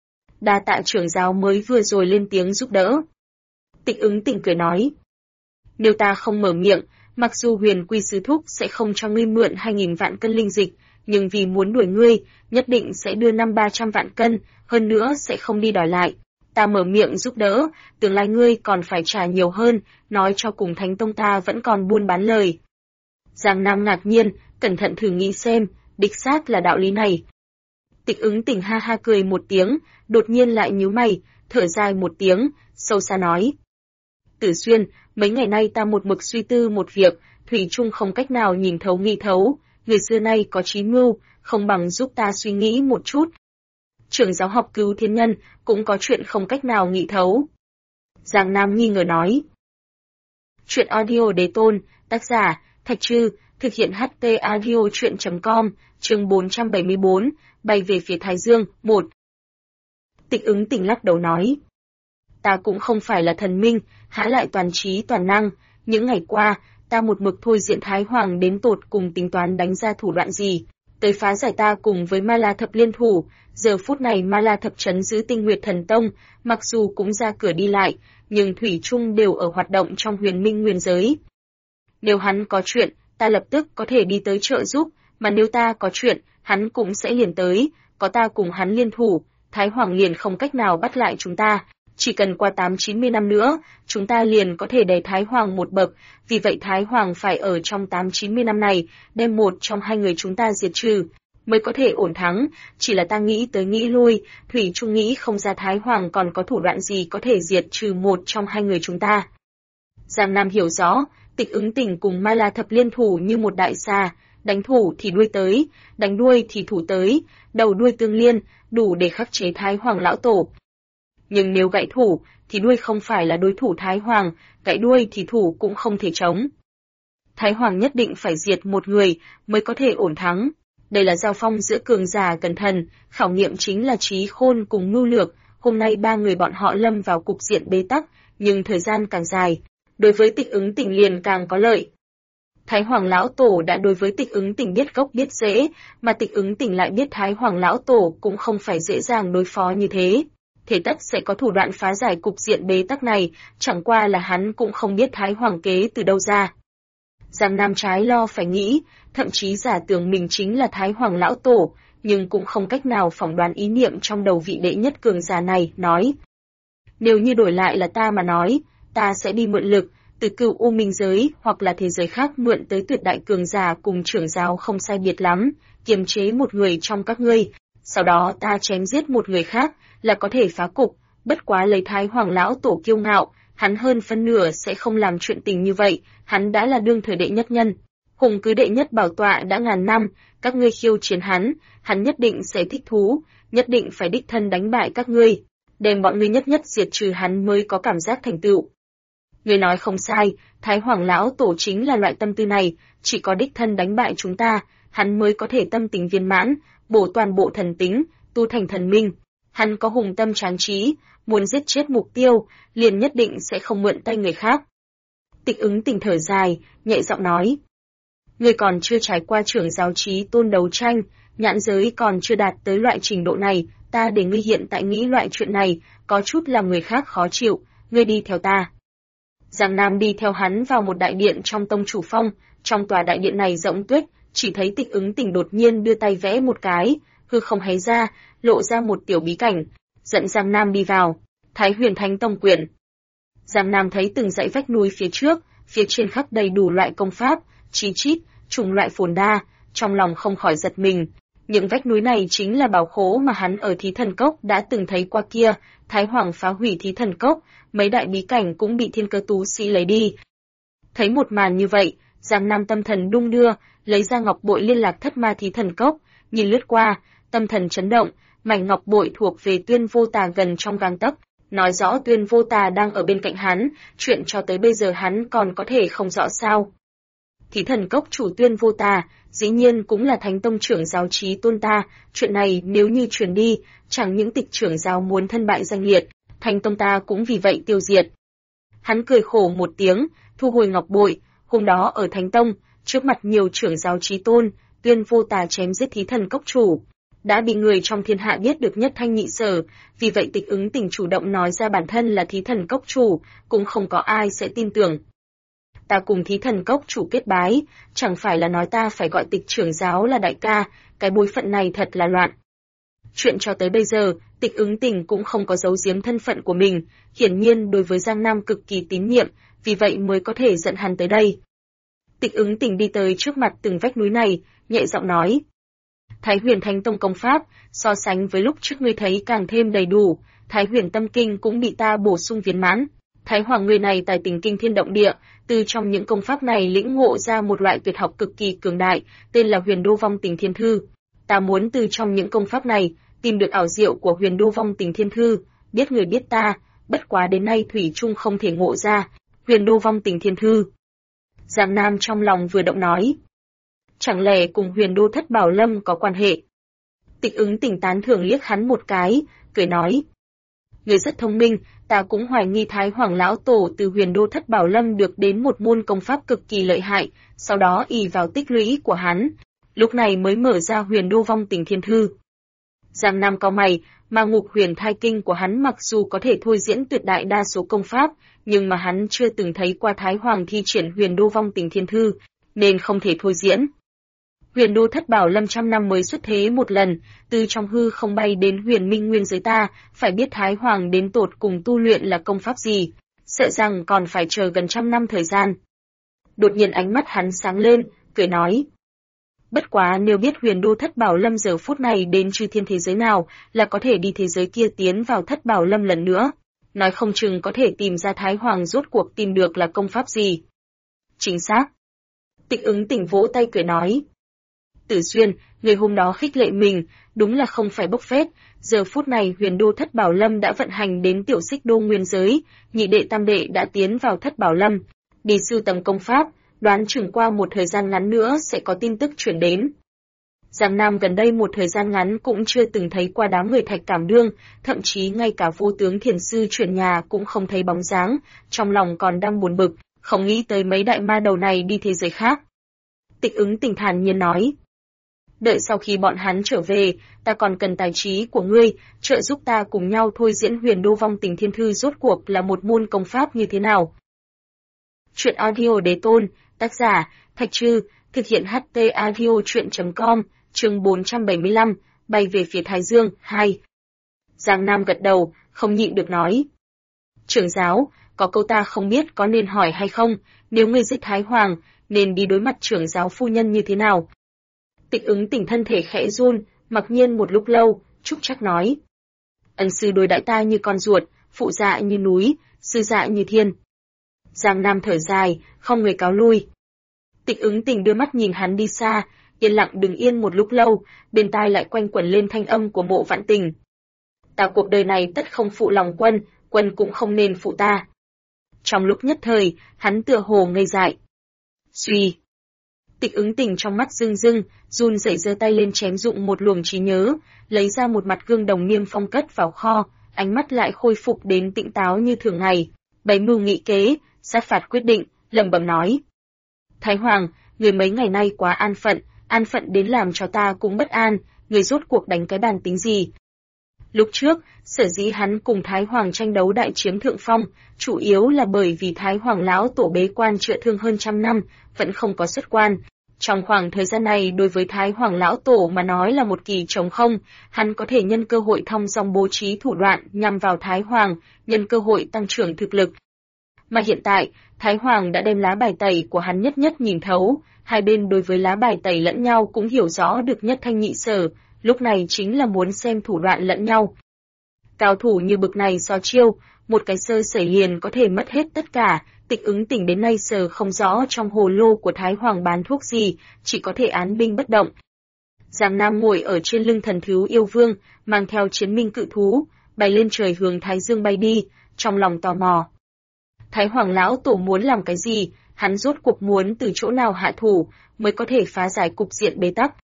Đa tạ trưởng giáo mới vừa rồi lên tiếng giúp đỡ. Tịch Ứng Tỉnh cười nói: nếu ta không mở miệng, mặc dù Huyền Quy sư thúc sẽ không cho ngươi mượn 2.000 vạn cân linh dịch, nhưng vì muốn đuổi ngươi, nhất định sẽ đưa 500-300 vạn cân, hơn nữa sẽ không đi đòi lại. Ta mở miệng giúp đỡ, tương lai ngươi còn phải trả nhiều hơn, nói cho cùng Thánh Tông ta vẫn còn buôn bán lời. Giang Nam ngạc nhiên, cẩn thận thử nghĩ xem, đích xác là đạo lý này. Tịch Ứng Tỉnh ha ha cười một tiếng, đột nhiên lại nhíu mày, thở dài một tiếng, sâu xa nói. Tử Xuyên, mấy ngày nay ta một mực suy tư một việc, thủy chung không cách nào nhìn thấu nghi thấu, người xưa nay có trí mưu, không bằng giúp ta suy nghĩ một chút. Trưởng giáo học Cứu Thiên Nhân cũng có chuyện không cách nào nghĩ thấu. Giang Nam nghi ngờ nói. Chuyện audio đế tôn, tác giả, Thạch Trư, thực hiện HT audio chuyện.com, chương 474, bay về phía Thái Dương, 1. Tịch Ứng Tỉnh lắc đầu nói. Ta cũng không phải là thần minh, há lại toàn trí toàn năng, những ngày qua, ta một mực thôi diễn Thái Hoàng đến tột cùng tính toán đánh ra thủ đoạn gì, tới phá giải ta cùng với Ma La Thập liên thủ, giờ phút này Ma La Thập trấn giữ Tinh Nguyệt Thần Tông, mặc dù cũng ra cửa đi lại, nhưng thủy chung đều ở hoạt động trong Huyền Minh nguyên giới. Nếu hắn có chuyện, ta lập tức có thể đi tới trợ giúp, mà nếu ta có chuyện, hắn cũng sẽ liền tới, có ta cùng hắn liên thủ, Thái Hoàng liền không cách nào bắt lại chúng ta. Chỉ cần qua 8-90 năm nữa, chúng ta liền có thể đè Thái Hoàng một bậc, vì vậy Thái Hoàng phải ở trong 8-90 năm này, đem một trong hai người chúng ta diệt trừ, mới có thể ổn thắng, chỉ là ta nghĩ tới nghĩ lui, thủy chung nghĩ không ra Thái Hoàng còn có thủ đoạn gì có thể diệt trừ một trong hai người chúng ta. Giang Nam hiểu rõ, Tịch Ứng Tỉnh cùng Ma La Thập liên thủ như một đại xà, đánh thủ thì đuôi tới, đánh đuôi thì thủ tới, đầu đuôi tương liên, đủ để khắc chế Thái Hoàng lão tổ. Nhưng nếu gãy thủ, thì đuôi không phải là đối thủ Thái Hoàng, gãy đuôi thì thủ cũng không thể chống. Thái Hoàng nhất định phải diệt một người mới có thể ổn thắng. Đây là giao phong giữa cường giả cẩn thận, khảo nghiệm chính là trí khôn cùng mưu lược. Hôm nay ba người bọn họ lâm vào cục diện bế tắc, nhưng thời gian càng dài, đối với Tịch Ứng Tỉnh liền càng có lợi. Thái Hoàng lão tổ đã đối với Tịch Ứng Tỉnh biết gốc biết rễ, mà Tịch Ứng Tỉnh lại biết Thái Hoàng lão tổ cũng không phải dễ dàng đối phó như thế. Thế tất sẽ có thủ đoạn phá giải cục diện bế tắc này, chẳng qua là hắn cũng không biết Thái Hoàng kế từ đâu ra. Giang Nam trái lo phải nghĩ, thậm chí giả tưởng mình chính là Thái Hoàng lão tổ, nhưng cũng không cách nào phỏng đoán ý niệm trong đầu vị đệ nhất cường giả này, nói. Nếu như đổi lại là ta mà nói, ta sẽ đi mượn lực, từ Cửu U Minh giới hoặc là thế giới khác mượn tới tuyệt đại cường giả cùng trưởng giáo không sai biệt lắm, kiềm chế một người trong các ngươi, sau đó ta chém giết một người khác, là có thể phá cục, bất quá lấy Thái Hoàng lão tổ kiêu ngạo, hắn hơn phân nửa sẽ không làm chuyện tình như vậy, hắn đã là đương thời đệ nhất nhân. Hùng cứ đệ nhất bảo tọa đã ngàn năm, các ngươi khiêu chiến hắn nhất định sẽ thích thú, nhất định phải đích thân đánh bại các ngươi, đem bọn ngươi nhất nhất diệt trừ hắn mới có cảm giác thành tựu. Ngươi nói không sai, Thái Hoàng lão tổ chính là loại tâm tư này, chỉ có đích thân đánh bại chúng ta, hắn mới có thể tâm tình viên mãn, bổ toàn bộ thần tính, tu thành thần minh. Hắn có hùng tâm tráng trí, muốn giết chết mục tiêu, liền nhất định sẽ không mượn tay người khác. Tịch Ứng Tỉnh thở dài, nhẹ giọng nói. Ngươi còn chưa trải qua trưởng giáo trí tôn đấu tranh, nhãn giới còn chưa đạt tới loại trình độ này, ta để ngươi hiện tại nghĩ loại chuyện này, có chút làm người khác khó chịu, ngươi đi theo ta. Giang Nam đi theo hắn vào một đại điện trong tông chủ phong, trong tòa đại điện này rộng tuyết, chỉ thấy Tịch Ứng Tỉnh đột nhiên đưa tay vẽ một cái, hư không hé ra, lộ ra một tiểu bí cảnh, dẫn Giang Nam đi vào. Thái Huyền Thánh Tông quyển. Giang Nam thấy từng dãy vách núi phía trước, phía trên khắc đầy đủ loại công pháp, chí chít, chủng loại phồn đa, trong lòng không khỏi giật mình. Những vách núi này chính là bảo khố mà hắn ở Thí Thần Cốc đã từng thấy qua kia, Thái Hoàng phá hủy Thí Thần Cốc, mấy đại bí cảnh cũng bị Thiên Cơ Tú Sĩ lấy đi. Thấy một màn như vậy, Giang Nam tâm thần đung đưa, lấy ra ngọc bội liên lạc Thất Ma Thí Thần Cốc, nhìn lướt qua, tâm thần chấn động, mảnh ngọc bội thuộc về Tuyên Vô Tà gần trong gang tấc, nói rõ Tuyên Vô Tà đang ở bên cạnh hắn, chuyện cho tới bây giờ hắn còn có thể không rõ sao. Thí Thần Cốc chủ Tuyên Vô Tà, dĩ nhiên cũng là Thánh Tông trưởng giáo trí tôn ta, chuyện này nếu như truyền đi, chẳng những Tịch trưởng giáo muốn thân bại danh liệt, Thánh Tông ta cũng vì vậy tiêu diệt. Hắn cười khổ một tiếng, thu hồi ngọc bội, hôm đó ở Thánh Tông, trước mặt nhiều trưởng giáo trí tôn, Tuyên Vô Tà chém giết Thí Thần Cốc chủ, đã bị người trong thiên hạ biết được nhất thanh nhị sở, vì vậy Tịch Ứng Tỉnh chủ động nói ra bản thân là Thí Thần Cốc chủ, cũng không có ai sẽ tin tưởng. Ta cùng Thí Thần Cốc chủ kết bái, chẳng phải là nói ta phải gọi Tịch trưởng giáo là đại ca, cái bối phận này thật là loạn. Chuyện cho tới bây giờ, Tịch Ứng Tình cũng không có giấu giếm thân phận của mình, hiển nhiên đối với Giang Nam cực kỳ tín nhiệm, vì vậy mới có thể dẫn hắn tới đây. Tịch Ứng Tình đi tới trước mặt từng vách núi này, nhẹ giọng nói: Thái Huyền Thánh Tông công pháp, so sánh với lúc trước ngươi thấy càng thêm đầy đủ, Thái Huyền Tâm Kinh cũng bị ta bổ sung viên mãn. Thái Hoàng người này tài tình kinh thiên động địa, từ trong những công pháp này lĩnh ngộ ra một loại tuyệt học cực kỳ cường đại, tên là Huyền Đô Vong Tình Thiên Thư. Ta muốn từ trong những công pháp này tìm được ảo diệu của Huyền Đô Vong Tình Thiên Thư, biết người biết ta, bất quá đến nay thủy chung không thể ngộ ra Huyền Đô Vong Tình Thiên Thư. Giang Nam trong lòng vừa động nói: Chẳng lẽ cùng Huyền Đô Thất Bảo Lâm có quan hệ? Tịch Ứng Tình tán thưởng liếc hắn một cái, cười nói: Người rất thông minh, ta cũng hoài nghi Thái Hoàng lão tổ từ Huyền Đô Thất Bảo Lâm được đến một môn công pháp cực kỳ lợi hại, sau đó ỷ vào tích lũy của hắn, lúc này mới mở ra Huyền Đô Vong Tình Thiên Thư. Giang Nam cau mày, mà Ngục Huyền Thai Kinh của hắn mặc dù có thể thôi diễn tuyệt đại đa số công pháp, nhưng mà hắn chưa từng thấy qua Thái Hoàng thi triển Huyền Đô Vong Tình Thiên Thư, nên không thể thôi diễn. Huyền Đô Thất Bảo Lâm trăm năm mới xuất thế một lần, từ trong hư không bay đến Huyền Minh Nguyên giới ta, phải biết Thái Hoàng đến tột cùng tu luyện là công pháp gì, sợ rằng còn phải chờ gần trăm năm thời gian. Đột nhiên ánh mắt hắn sáng lên, cười nói: Bất quá nếu biết Huyền Đô Thất Bảo Lâm giờ phút này đến chư thiên thế giới nào, là có thể đi thế giới kia tiến vào Thất Bảo Lâm lần nữa, nói không chừng có thể tìm ra Thái Hoàng rốt cuộc tìm được là công pháp gì. Chính xác. Tịch Ứng Tình vỗ tay cười nói: Tử Xuyên, người hôm đó khích lệ mình, đúng là không phải bốc phét, giờ phút này Huyền Đô Thất Bảo Lâm đã vận hành đến Tiểu Xích Đô nguyên giới, nhị đệ tam đệ đã tiến vào Thất Bảo Lâm, đi sưu tầm công pháp, đoán chừng qua một thời gian ngắn nữa sẽ có tin tức chuyển đến. Giang Nam gần đây một thời gian ngắn cũng chưa từng thấy qua đám người Thạch Cảm Đương, thậm chí ngay cả Vô Tướng Thiền Sư chuyển nhà cũng không thấy bóng dáng, trong lòng còn đang buồn bực, không nghĩ tới mấy đại ma đầu này đi thế giới khác. Tịch Ứng Tình thản nhiên nói: Đợi sau khi bọn hắn trở về, ta còn cần tài trí của ngươi, trợ giúp ta cùng nhau thôi diễn Huyền Đô Vong Tình Thiên Thư rốt cuộc là một môn công pháp như thế nào. Truyện audio đế tôn, tác giả, Thạch Trư, thực hiện HT audio truyện.com, chương 475, bay về phía Thái Dương, 2. Giang Nam gật đầu, không nhịn được nói: Trưởng giáo, có câu ta không biết có nên hỏi hay không, nếu ngươi giết Thái Hoàng, nên đi đối mặt trưởng giáo phu nhân như thế nào? Tịch Ứng Tình thân thể khẽ run, mặc nhiên một lúc lâu, trúc chắc nói: Ân sư đối đãi ta như con ruột, phụ dạ như núi, sư dạ như thiên. Giang Nam thở dài, không người cáo lui. Tịch Ứng Tình đưa mắt nhìn hắn đi xa, yên lặng đứng yên một lúc lâu, bên tai lại quanh quẩn lên thanh âm của Mộ Vạn Tình: Ta cuộc đời này tất không phụ lòng quân, quân cũng không nên phụ ta. Trong lúc nhất thời, hắn tựa hồ ngây dại. Suy. Tịch Ứng Tình trong mắt rưng rưng, run rẩy giơ tay lên chém dụng một luồng trí nhớ, lấy ra một mặt gương đồng niêm phong cất vào kho, ánh mắt lại khôi phục đến tĩnh táo như thường ngày, bày mưu nghị kế, sát phạt quyết định, lẩm bẩm nói: Thái Hoàng, người mấy ngày nay quá an phận đến làm cho ta cũng bất an, người rốt cuộc đánh cái bàn tính gì? Lúc trước, sở dĩ hắn cùng Thái Hoàng tranh đấu đại chiếm thượng phong, chủ yếu là bởi vì Thái Hoàng lão tổ bế quan chữa thương hơn trăm năm, vẫn không có xuất quan. Trong khoảng thời gian này đối với Thái Hoàng lão tổ mà nói là một kỳ trống không, hắn có thể nhân cơ hội thong dong bố trí thủ đoạn nhằm vào Thái Hoàng, nhân cơ hội tăng trưởng thực lực. Mà hiện tại, Thái Hoàng đã đem lá bài tẩy của hắn nhất nhất nhìn thấu, hai bên đối với lá bài tẩy lẫn nhau cũng hiểu rõ được nhất thanh nhị sở, lúc này chính là muốn xem thủ đoạn lẫn nhau. Cao thủ như bực này so chiêu, một cái sơ sẩy liền có thể mất hết tất cả. Tịch Ứng Tình đến nay sờ không rõ trong hồ lô của Thái Hoàng bán thuốc gì, chỉ có thể án binh bất động. Giang Nam ngồi ở trên lưng thần thú yêu vương, mang theo chiến minh cự thú, bay lên trời hướng Thái Dương bay đi, trong lòng tò mò. Thái Hoàng lão tổ muốn làm cái gì, hắn rốt cuộc muốn từ chỗ nào hạ thủ, mới có thể phá giải cục diện bế tắc.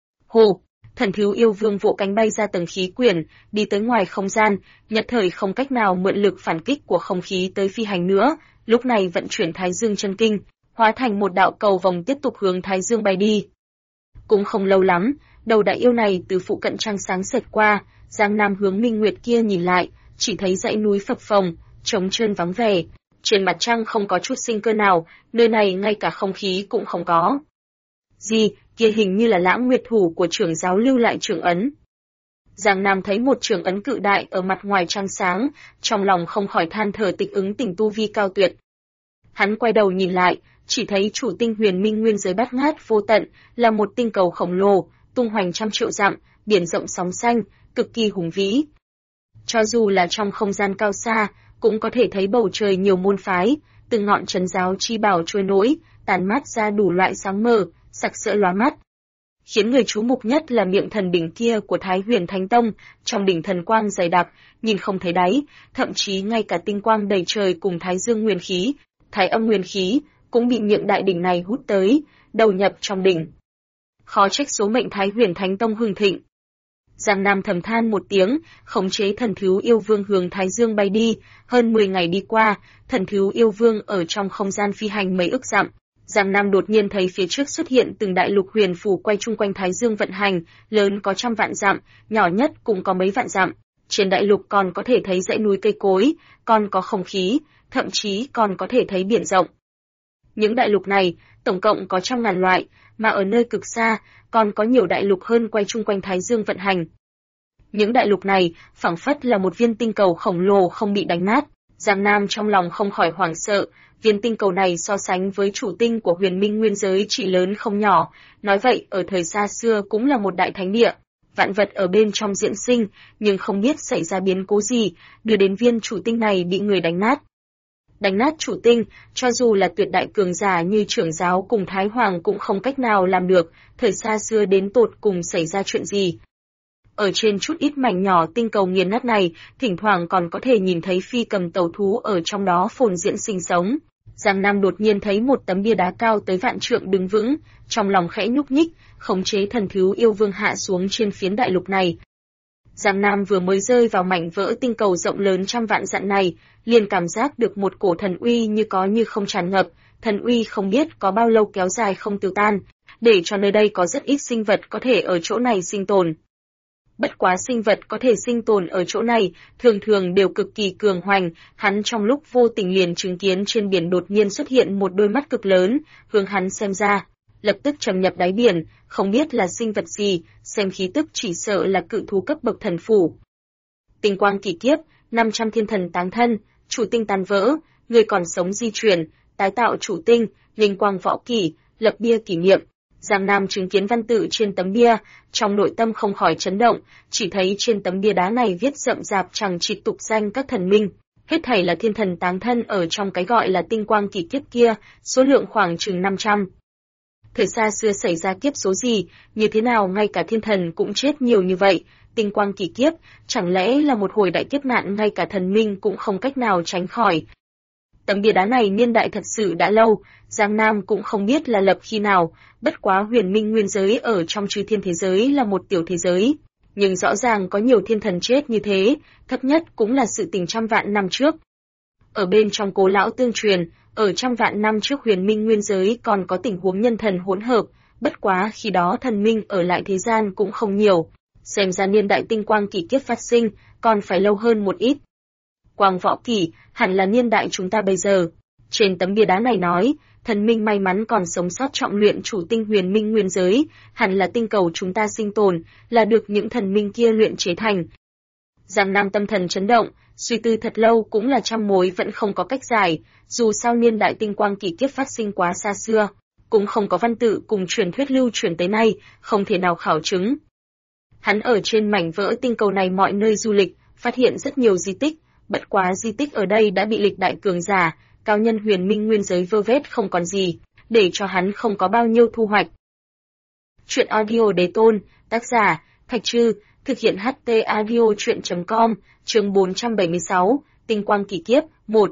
Hồ, thần thú yêu vương vỗ cánh bay ra tầng khí quyển, đi tới ngoài không gian, nhất thời không cách nào mượn lực phản kích của không khí tới phi hành nữa, lúc này vận chuyển Thái Dương chân kinh, hóa thành một đạo cầu vòng tiếp tục hướng Thái Dương bay đi. Cũng không lâu lắm, đầu đại yêu này từ phụ cận trăng sáng xẹt qua, Giang Nam hướng Minh Nguyệt kia nhìn lại, chỉ thấy dãy núi phập phồng, trống trơn vắng vẻ, trên mặt trăng không có chút sinh cơ nào, nơi này ngay cả không khí cũng không có. Gì, kia hình như là Lãng Nguyệt thủ của trưởng giáo lưu lại trưởng ấn. Giang Nam thấy một trường ấn cự đại ở mặt ngoài trăng sáng, trong lòng không khỏi than thở tịch ứng tỉnh tu vi cao tuyệt. Hắn quay đầu nhìn lại, chỉ thấy chủ tinh huyền minh nguyên giới bát ngát vô tận, là một tinh cầu khổng lồ, tung hoành trăm triệu dặm, biển rộng sóng xanh, cực kỳ hùng vĩ. Cho dù là trong không gian cao xa, cũng có thể thấy bầu trời nhiều môn phái, từng ngọn trấn giáo chi bảo trôi nổi, tàn mát ra đủ loại sáng mờ, sặc sỡ lóa mắt. Khiến người chú mục nhất là miệng thần đỉnh kia của Thái Huyền Thánh Tông, trong đỉnh thần quang dày đặc, nhìn không thấy đáy, thậm chí ngay cả tinh quang đầy trời cùng Thái Dương nguyên khí, Thái Âm nguyên khí cũng bị miệng đại đỉnh này hút tới, đầu nhập trong đỉnh. Khó trách số mệnh Thái Huyền Thánh Tông hưng thịnh. Giang Nam thầm than một tiếng, khống chế thần thú yêu vương hướng Thái Dương bay đi, hơn 10 ngày đi qua, thần thú yêu vương ở trong không gian phi hành mấy ức dặm. Giang Nam đột nhiên thấy phía trước xuất hiện từng đại lục huyền phù quay chung quanh Thái Dương vận hành, lớn có trăm vạn dặm, nhỏ nhất cũng có mấy vạn dặm. Trên đại lục còn có thể thấy dãy núi cây cối, còn có không khí, thậm chí còn có thể thấy biển rộng. Những đại lục này, tổng cộng có trăm ngàn loại, mà ở nơi cực xa, còn có nhiều đại lục hơn quay chung quanh Thái Dương vận hành. Những đại lục này, phảng phất là một viên tinh cầu khổng lồ không bị đánh nát. Giang Nam trong lòng không khỏi hoảng sợ, viên tinh cầu này so sánh với chủ tinh của huyền minh nguyên giới chỉ lớn không nhỏ, nói vậy ở thời xa xưa cũng là một đại thánh địa. Vạn vật ở bên trong diễn sinh, nhưng không biết xảy ra biến cố gì, đưa đến viên chủ tinh này bị người đánh nát. Đánh nát chủ tinh, cho dù là tuyệt đại cường giả như trưởng giáo cùng Thái Hoàng cũng không cách nào làm được, thời xa xưa đến tột cùng xảy ra chuyện gì. Ở trên chút ít mảnh nhỏ tinh cầu nghiền nát này, thỉnh thoảng còn có thể nhìn thấy phi cầm tàu thú ở trong đó phồn diễn sinh sống. Giang Nam đột nhiên thấy một tấm bia đá cao tới vạn trượng đứng vững, trong lòng khẽ nhúc nhích, khống chế thần thú yêu vương hạ xuống trên phiến đại lục này. Giang Nam vừa mới rơi vào mảnh vỡ tinh cầu rộng lớn trăm vạn dặm này, liền cảm giác được một cổ thần uy như có như không tràn ngập, thần uy không biết có bao lâu kéo dài không tiêu tan, để cho nơi đây có rất ít sinh vật có thể ở chỗ này sinh tồn. Bất quá sinh vật có thể sinh tồn ở chỗ này, thường thường đều cực kỳ cường hoành, hắn trong lúc vô tình liền chứng kiến trên biển đột nhiên xuất hiện một đôi mắt cực lớn, hướng hắn xem ra, lập tức trầm nhập đáy biển, không biết là sinh vật gì, xem khí tức chỉ sợ là cự thú cấp bậc thần phủ. Tinh quang kỳ kiếp, 500 thiên thần táng thân, chủ tinh tan vỡ, người còn sống di chuyển, tái tạo chủ tinh, linh quang võ kỷ, lập bia kỷ niệm. Giang Nam chứng kiến văn tự trên tấm bia, trong nội tâm không khỏi chấn động, chỉ thấy trên tấm bia đá này viết rậm rạp chẳng chịt tục danh các thần minh, hết thảy là thiên thần táng thân ở trong cái gọi là tinh quang kỳ kiếp kia, số lượng khoảng chừng 500. Thời xa xưa xảy ra kiếp số gì, như thế nào ngay cả thiên thần cũng chết nhiều như vậy, tinh quang kỳ kiếp, chẳng lẽ là một hồi đại kiếp nạn ngay cả thần minh cũng không cách nào tránh khỏi. Tấm bia đá này niên đại thật sự đã lâu, Giang Nam cũng không biết là lập khi nào, bất quá huyền minh nguyên giới ở trong chư thiên thế giới là một tiểu thế giới. Nhưng rõ ràng có nhiều thiên thần chết như thế, thấp nhất cũng là sự tình trăm vạn năm trước. Ở bên trong Cố lão tương truyền, ở trăm vạn năm trước huyền minh nguyên giới còn có tình huống nhân thần hỗn hợp, bất quá khi đó thần minh ở lại thế gian cũng không nhiều. Xem ra niên đại tinh quang kỳ kiếp phát sinh, còn phải lâu hơn một ít. Quang võ kỷ, hẳn là niên đại chúng ta bây giờ. Trên tấm bia đá này nói, thần minh may mắn còn sống sót trọng luyện chủ tinh huyền minh nguyên giới, hẳn là tinh cầu chúng ta sinh tồn, là được những thần minh kia luyện chế thành. Giang Nam tâm thần chấn động, suy tư thật lâu cũng là trăm mối vẫn không có cách giải, dù sao niên đại tinh quang kỳ kiếp phát sinh quá xa xưa, cũng không có văn tự cùng truyền thuyết lưu truyền tới nay, không thể nào khảo chứng. Hắn ở trên mảnh vỡ tinh cầu này mọi nơi du lịch, phát hiện rất nhiều di tích, bất quá di tích ở đây đã bị lịch đại cường giả, cao nhân huyền minh nguyên giới vơ vét không còn gì, để cho hắn không có bao nhiêu thu hoạch. Chuyện audio Đế Tôn, tác giả, Thạch Trư, thực hiện HT audio chuyện.com, chương 476, tinh quang kỳ kiếp, 1.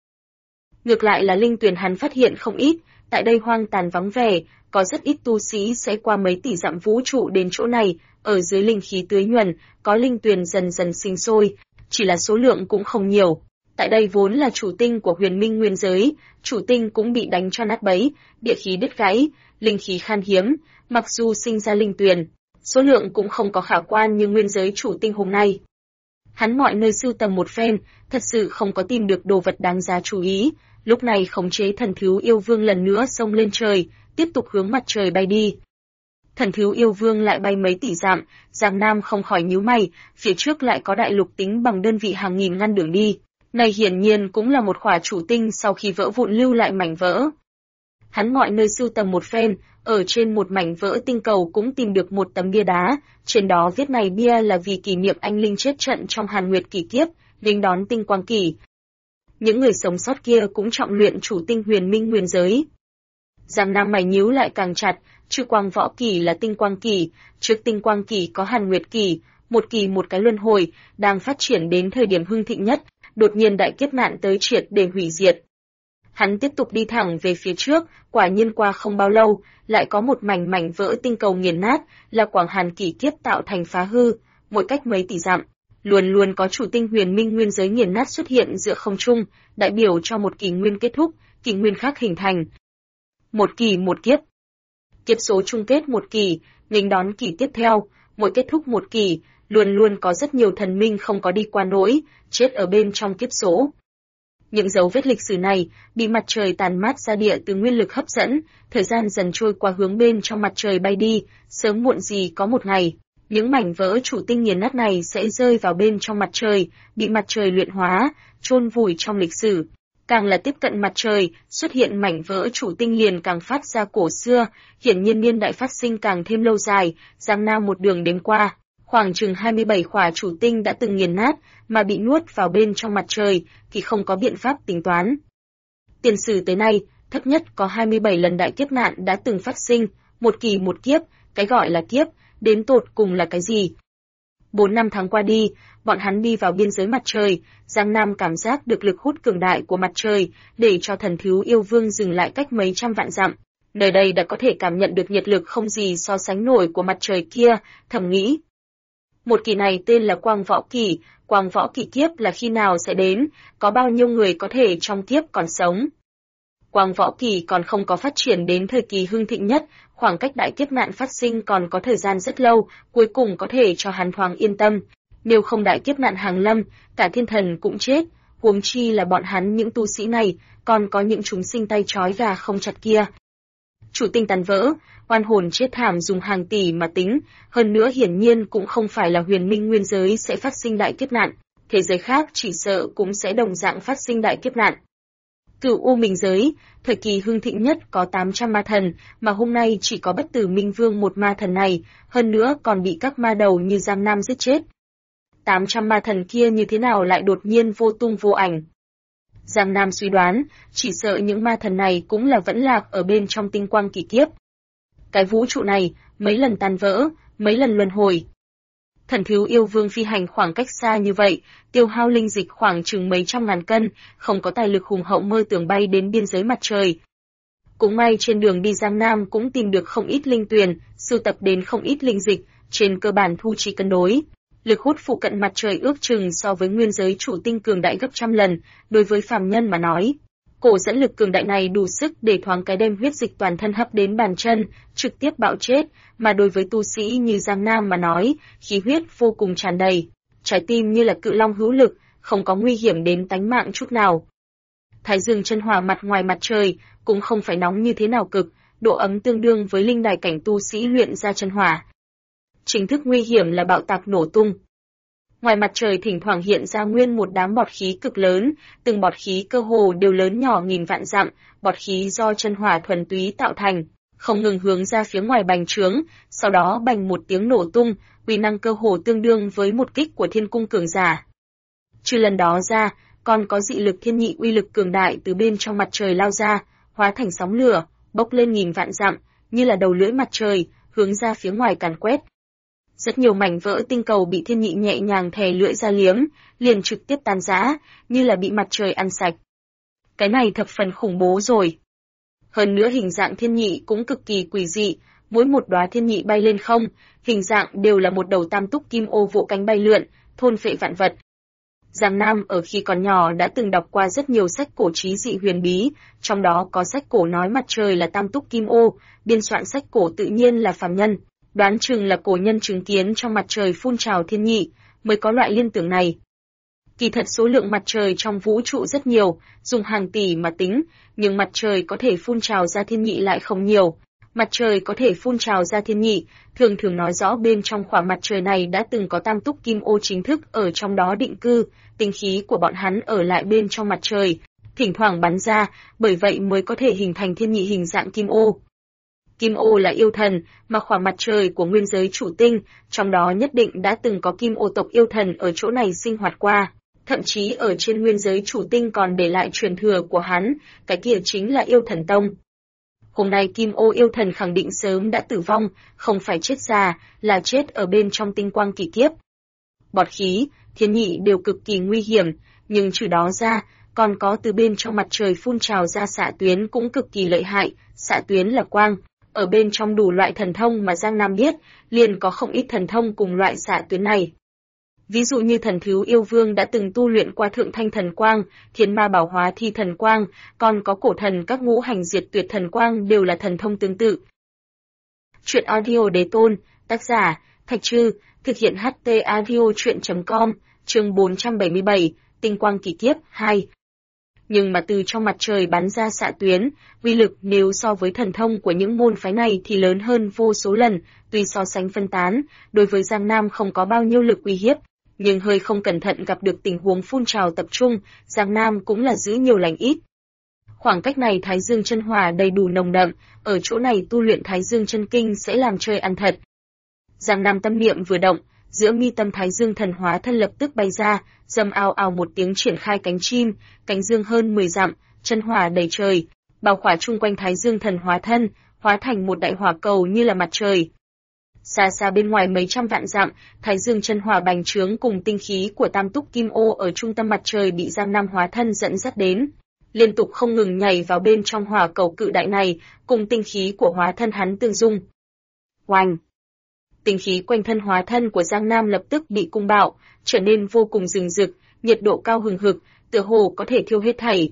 Ngược lại là linh tuyền hắn phát hiện không ít, tại đây hoang tàn vắng vẻ, có rất ít tu sĩ sẽ qua mấy tỷ dặm vũ trụ đến chỗ này, ở dưới linh khí tưới nhuần, có linh tuyền dần dần sinh sôi, chỉ là số lượng cũng không nhiều. Tại đây vốn là chủ tinh của huyền minh nguyên giới, chủ tinh cũng bị đánh cho nát bấy, địa khí đứt gãy, linh khí khan hiếm, mặc dù sinh ra linh tuyền, số lượng cũng không có khả quan như nguyên giới chủ tinh hôm nay. Hắn mọi nơi sưu tầm một phen, thật sự không có tìm được đồ vật đáng giá chú ý, lúc này khống chế thần thú yêu vương lần nữa xông lên trời, tiếp tục hướng mặt trời bay đi. Thần Thiếu Yêu Vương lại bay mấy tỷ dặm, Giang Nam không khỏi nhíu mày, phía trước lại có đại lục tính bằng đơn vị hàng nghìn ngăn đường đi. Này hiển nhiên cũng là một khỏa chủ tinh sau khi vỡ vụn lưu lại mảnh vỡ. Hắn mọi nơi sưu tầm một phen, ở trên một mảnh vỡ tinh cầu cũng tìm được một tấm bia đá, trên đó viết này bia là vì kỷ niệm anh linh chết trận trong Hàn Nguyệt kỷ kiếp, nghênh đón tinh quang kỷ. Những người sống sót kia cũng trọng luyện chủ tinh huyền minh nguyên giới. Giang Nam mày nhíu lại càng chặt, chư quang võ kỷ là tinh quang kỷ, trước tinh quang kỷ có Hàn Nguyệt kỷ, một kỳ một cái luân hồi, đang phát triển đến thời điểm hưng thịnh nhất, đột nhiên đại kiếp nạn tới triệt để hủy diệt. Hắn tiếp tục đi thẳng về phía trước, quả nhiên qua không bao lâu, lại có một mảnh vỡ tinh cầu nghiền nát, là quảng Hàn kỷ kiếp tạo thành phá hư, mỗi cách mấy tỷ dặm, luôn luôn có chủ tinh huyền minh nguyên giới nghiền nát xuất hiện giữa không trung, đại biểu cho một kỷ nguyên kết thúc, kỷ nguyên khác hình thành. Một kỳ một kiếp. Kiếp số chung kết một kỳ, nghênh đón kỳ tiếp theo, mỗi kết thúc một kỳ, luôn luôn có rất nhiều thần minh không có đi qua nỗi, chết ở bên trong kiếp số. Những dấu vết lịch sử này bị mặt trời tàn mát ra địa từ nguyên lực hấp dẫn, thời gian dần trôi qua hướng bên trong mặt trời bay đi, sớm muộn gì có một ngày, những mảnh vỡ chủ tinh nghiền nát này sẽ rơi vào bên trong mặt trời, bị mặt trời luyện hóa, chôn vùi trong lịch sử. Càng là tiếp cận mặt trời, xuất hiện mảnh vỡ chủ tinh liền càng phát ra cổ xưa, hiển nhiên niên đại phát sinh càng thêm lâu dài, Giang Nam một đường đến qua, khoảng chừng 27 khỏa chủ tinh đã từng nghiền nát, mà bị nuốt vào bên trong mặt trời, thì không có biện pháp tính toán. Tiền sử tới nay, thấp nhất có 27 lần đại kiếp nạn đã từng phát sinh, một kỳ một kiếp, cái gọi là kiếp, đến tột cùng là cái gì? 4 năm tháng qua đi, bọn hắn đi vào biên giới mặt trời, Giang Nam cảm giác được lực hút cường đại của mặt trời, để cho Thần Thiếu Yêu Vương dừng lại cách mấy trăm vạn dặm. Nơi đây đã có thể cảm nhận được nhiệt lực không gì so sánh nổi của mặt trời kia, thầm nghĩ. Một kỳ này tên là Quang Võ Kỷ kiếp là khi nào sẽ đến, có bao nhiêu người có thể trong kiếp còn sống. Quang Võ Kỷ còn không có phát triển đến thời kỳ hưng thịnh nhất, khoảng cách đại kiếp nạn phát sinh còn có thời gian rất lâu, cuối cùng có thể cho hắn thoáng yên tâm. Nếu không đại kiếp nạn hàng lâm, cả thiên thần cũng chết, huống chi là bọn hắn những tu sĩ này, còn có những chúng sinh tay trói gà không chặt kia. Chủ tinh tàn vỡ, oan hồn chết thảm dùng hàng tỷ mà tính, hơn nữa hiển nhiên cũng không phải là huyền minh nguyên giới sẽ phát sinh đại kiếp nạn, thế giới khác chỉ sợ cũng sẽ đồng dạng phát sinh đại kiếp nạn. Cửu U Minh giới, thời kỳ hưng thịnh nhất có 800 ma thần, mà hôm nay chỉ có Bất Tử Minh Vương một ma thần này, hơn nữa còn bị các ma đầu như Giang Nam giết chết. 800 ma thần kia như thế nào lại đột nhiên vô tung vô ảnh? Giang Nam suy đoán, chỉ sợ những ma thần này cũng là vẫn lạc ở bên trong tinh quang kỷ kiếp. Cái vũ trụ này, mấy lần tan vỡ, mấy lần luân hồi. Thần Thiếu Yêu Vương phi hành khoảng cách xa như vậy, tiêu hao linh dịch khoảng chừng mấy trăm ngàn cân, không có tài lực hùng hậu mơ tưởng bay đến biên giới mặt trời. Cũng may trên đường đi Giang Nam cũng tìm được không ít linh tuyền, sưu tập đến không ít linh dịch, trên cơ bản thu chi cân đối. Lực hút phụ cận mặt trời ước chừng so với nguyên giới chủ tinh cường đại gấp trăm lần, đối với phàm nhân mà nói. Cổ dẫn lực cường đại này đủ sức để thoáng cái đem huyết dịch toàn thân hấp đến bàn chân, trực tiếp bạo chết, mà đối với tu sĩ như Giang Nam mà nói, khí huyết vô cùng tràn đầy, trái tim như là cự long hữu lực, không có nguy hiểm đến tánh mạng chút nào. Thái dương chân hỏa mặt ngoài mặt trời, cũng không phải nóng như thế nào cực, độ ấm tương đương với linh đài cảnh tu sĩ luyện ra chân hỏa. Chính thức nguy hiểm là bạo tạc nổ tung. Ngoài mặt trời thỉnh thoảng hiện ra nguyên một đám bọt khí cực lớn, từng bọt khí cơ hồ đều lớn nhỏ nghìn vạn dặm, bọt khí do chân hỏa thuần túy tạo thành, không ngừng hướng ra phía ngoài bành trướng, sau đó bành một tiếng nổ tung, uy năng cơ hồ tương đương với một kích của thiên cung cường giả. Trừ lần đó ra, còn có dị lực thiên nhị uy lực cường đại từ bên trong mặt trời lao ra, hóa thành sóng lửa, bốc lên nghìn vạn dặm, như là đầu lưỡi mặt trời, hướng ra phía ngoài càn quét. Rất nhiều mảnh vỡ tinh cầu bị thiên nhị nhẹ nhàng thè lưỡi ra liếm, liền trực tiếp tan rã, như là bị mặt trời ăn sạch. Cái này thập phần khủng bố rồi. Hơn nữa hình dạng thiên nhị cũng cực kỳ quỷ dị, mỗi một đóa thiên nhị bay lên không, hình dạng đều là một đầu tam túc kim ô vỗ cánh bay lượn, thôn phệ vạn vật. Giang Nam ở khi còn nhỏ đã từng đọc qua rất nhiều sách cổ trí dị huyền bí, trong đó có sách cổ nói mặt trời là tam túc kim ô, biên soạn sách cổ tự nhiên là phàm nhân. Đoán chừng là cổ nhân chứng kiến trong mặt trời phun trào thiên nhị, mới có loại liên tưởng này. Kỳ thật số lượng mặt trời trong vũ trụ rất nhiều, dùng hàng tỷ mà tính, nhưng mặt trời có thể phun trào ra thiên nhị lại không nhiều. Mặt trời có thể phun trào ra thiên nhị, thường thường nói rõ bên trong khoảng mặt trời này đã từng có tam túc kim ô chính thức ở trong đó định cư, tinh khí của bọn hắn ở lại bên trong mặt trời, thỉnh thoảng bắn ra, bởi vậy mới có thể hình thành thiên nhị hình dạng kim ô. Kim ô là yêu thần, mà khoảng mặt trời của nguyên giới chủ tinh, trong đó nhất định đã từng có kim ô tộc yêu thần ở chỗ này sinh hoạt qua. Thậm chí ở trên nguyên giới chủ tinh còn để lại truyền thừa của hắn, cái kia chính là yêu thần tông. Hôm nay kim ô yêu thần khẳng định sớm đã tử vong, không phải chết già, là chết ở bên trong tinh quang kỳ kiếp. Bọt khí, thiên nhị đều cực kỳ nguy hiểm, nhưng trừ đó ra, còn có từ bên trong mặt trời phun trào ra xạ tuyến cũng cực kỳ lợi hại, xạ tuyến là quang. Ở bên trong đủ loại thần thông mà Giang Nam biết, liền có không ít thần thông cùng loại xạ tuyến này. Ví dụ như thần thú yêu vương đã từng tu luyện qua thượng thanh thần quang, thiên ma bảo hóa thi thần quang, còn có cổ thần các ngũ hành diệt tuyệt thần quang đều là thần thông tương tự. Chuyện audio đế tôn, tác giả, Thạch Trư, thực hiện HT audio chuyện.com, chương 477, tinh quang kỳ kiếp 2. Nhưng mà từ trong mặt trời bắn ra xạ tuyến, uy lực nếu so với thần thông của những môn phái này thì lớn hơn vô số lần, tuy so sánh phân tán, đối với Giang Nam không có bao nhiêu lực uy hiếp, nhưng hơi không cẩn thận gặp được tình huống phun trào tập trung, Giang Nam cũng là giữ nhiều lành ít. Khoảng cách này Thái Dương chân hỏa đầy đủ nồng đậm, ở chỗ này tu luyện Thái Dương chân kinh sẽ làm chơi ăn thật. Giang Nam tâm niệm vừa động, giữa mi tâm Thái Dương thần hóa thân lập tức bay ra, dầm ào ào một tiếng triển khai cánh chim, cánh dương hơn 10 dặm, chân hỏa đầy trời, bao khỏa chung quanh Thái Dương thần hóa thân, hóa thành một đại hỏa cầu như là mặt trời. Xa xa bên ngoài mấy trăm vạn dặm, Thái Dương chân hỏa bành trướng cùng tinh khí của tam túc kim ô ở trung tâm mặt trời bị Giang Nam hóa thân dẫn dắt đến, liên tục không ngừng nhảy vào bên trong hỏa cầu cự đại này, cùng tinh khí của hóa thân hắn tương dung. Oanh! Tinh khí quanh thân hóa thân của Giang Nam lập tức bị cung bạo, trở nên vô cùng rừng rực, nhiệt độ cao hừng hực, tựa hồ có thể thiêu hết thảy.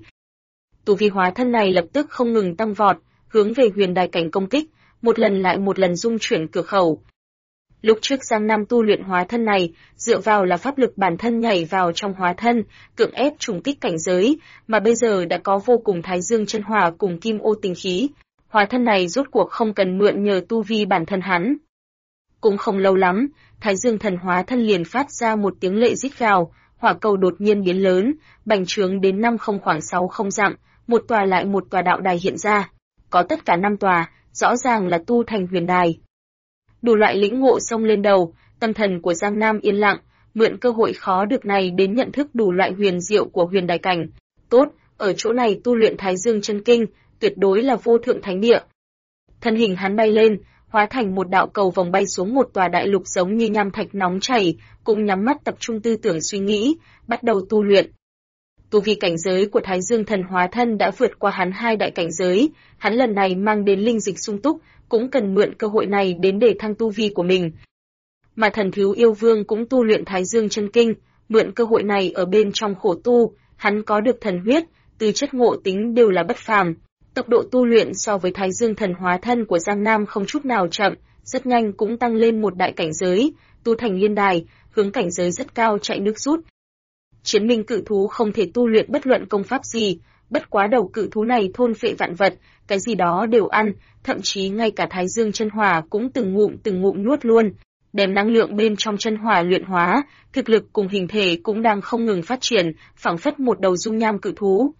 Tu vi hóa thân này lập tức không ngừng tăng vọt, hướng về huyền đài cảnh công kích, một lần lại một lần dung chuyển cửa khẩu. Lúc trước Giang Nam tu luyện hóa thân này, dựa vào là pháp lực bản thân nhảy vào trong hóa thân, cưỡng ép trùng kích cảnh giới, mà bây giờ đã có vô cùng Thái Dương chân hỏa cùng kim ô tinh khí. Hóa thân này rốt cuộc không cần mượn nhờ tu vi bản thân hắn. Cũng không lâu lắm, Thái Dương thần hóa thân liền phát ra một tiếng lệ rít gào, hỏa cầu đột nhiên biến lớn, bành trướng đến 50 khoảng 60 dặm, một tòa lại một tòa đạo đài hiện ra. Có tất cả 5 tòa, rõ ràng là tu thành huyền đài. Đủ loại lĩnh ngộ xông lên đầu, tâm thần của Giang Nam yên lặng, mượn cơ hội khó được này đến nhận thức đủ loại huyền diệu của huyền đài cảnh. Tốt, ở chỗ này tu luyện Thái Dương chân kinh, tuyệt đối là vô thượng thánh địa. Thân hình hắn bay lên, hóa thành một đạo cầu vòng bay xuống một tòa đại lục giống như nham thạch nóng chảy, cũng nhắm mắt tập trung tư tưởng suy nghĩ, bắt đầu tu luyện. Tu vi cảnh giới của Thái Dương thần hóa thân đã vượt qua hắn 2 đại cảnh giới, hắn lần này mang đến linh dịch sung túc, cũng cần mượn cơ hội này đến để thăng tu vi của mình. Mà thần thú yêu vương cũng tu luyện Thái Dương chân kinh, mượn cơ hội này ở bên trong khổ tu, hắn có được thần huyết, tư chất ngộ tính đều là bất phàm. Tốc độ tu luyện so với Thái Dương thần hóa thân của Giang Nam không chút nào chậm, rất nhanh cũng tăng lên một đại cảnh giới, tu thành liên đài, hướng cảnh giới rất cao chạy nước rút. Chiến minh cự thú không thể tu luyện bất luận công pháp gì, bất quá đầu cự thú này thôn phệ vạn vật, cái gì đó đều ăn, thậm chí ngay cả Thái Dương chân hỏa cũng từng ngụm nuốt luôn, đem năng lượng bên trong chân hỏa luyện hóa, thực lực cùng hình thể cũng đang không ngừng phát triển, phảng phất một đầu dung nham cự thú.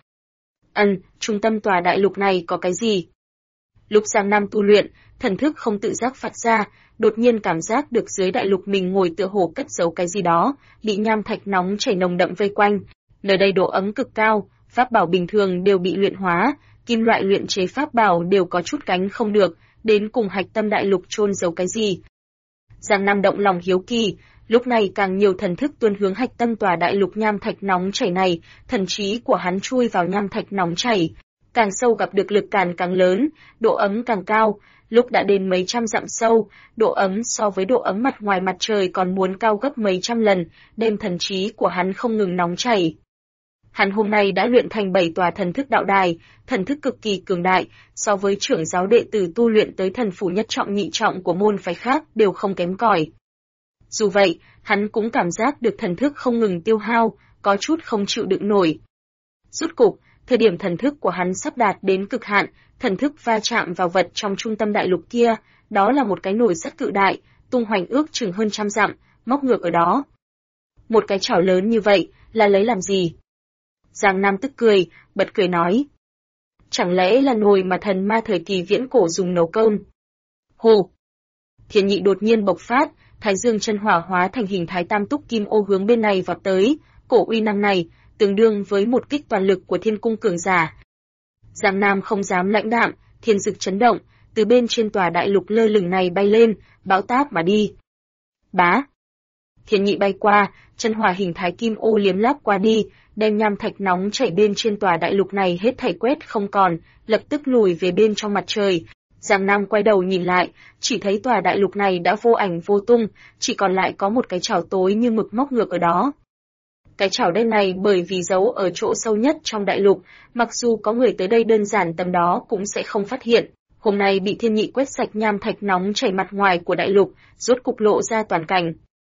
Trung tâm tòa đại lục này có cái gì? Lúc Giang Nam tu luyện, thần thức không tự giác phát ra, đột nhiên cảm giác được dưới đại lục mình ngồi tựa hồ cất giấu cái gì đó, bị nham thạch nóng chảy nồng đậm vây quanh. Nơi đây độ ấm cực cao, pháp bảo bình thường đều bị luyện hóa, kim loại luyện chế pháp bảo đều có chút cánh không được, đến cùng hạch tâm đại lục chôn giấu cái gì? Giang Nam động lòng hiếu kỳ, lúc này càng nhiều thần thức tuôn hướng hạch tâm tòa đại lục nham thạch nóng chảy này, thần trí của hắn chui vào nham thạch nóng chảy, càng sâu gặp được lực càn càng lớn, độ ấm càng cao, lúc đã đến mấy trăm dặm sâu, độ ấm so với độ ấm mặt ngoài mặt trời còn muốn cao gấp mấy trăm lần, đem thần trí của hắn không ngừng nóng chảy. Hắn hôm nay đã luyện thành 7 tòa thần thức đạo đài, thần thức cực kỳ cường đại, so với trưởng giáo đệ tử tu luyện tới thần phủ nhất trọng nhị trọng của môn phái khác đều không kém cỏi. Dù vậy, hắn cũng cảm giác được thần thức không ngừng tiêu hao, có chút không chịu đựng nổi. Rốt cục, thời điểm thần thức của hắn sắp đạt đến cực hạn, thần thức va chạm vào vật trong trung tâm đại lục kia, đó là một cái nồi sắt cự đại, tung hoành ước chừng hơn trăm dặm, móc ngược ở đó. Một cái chảo lớn như vậy, là lấy làm gì? Giang Nam tức cười, bật cười nói. Chẳng lẽ là nồi mà thần ma thời kỳ viễn cổ dùng nấu cơm? Hồ! Thiên Nhị đột nhiên bộc phát, Thái Dương chân hỏa hóa thành hình thái tam túc kim ô hướng bên này vọt tới, cổ uy năng này, tương đương với một kích toàn lực của thiên cung cường giả. Giang Nam không dám lãnh đạm, thiên dực chấn động, từ bên trên tòa đại lục lơ lửng này bay lên, bão táp mà đi. Bá! Thiên Nhị bay qua, chân hỏa hình thái kim ô liếm láp qua đi, đem nham thạch nóng chảy bên trên tòa đại lục này hết thảy quét không còn, lập tức lùi về bên trong mặt trời. Giang Nam quay đầu nhìn lại, chỉ thấy tòa đại lục này đã vô ảnh vô tung, chỉ còn lại có một cái chảo tối như mực móc ngược ở đó. Cái chảo đen này bởi vì giấu ở chỗ sâu nhất trong đại lục, mặc dù có người tới đây đơn giản tầm đó cũng sẽ không phát hiện. Hôm nay bị Thiên Nhị quét sạch nham thạch nóng chảy mặt ngoài của đại lục, rốt cục lộ ra toàn cảnh.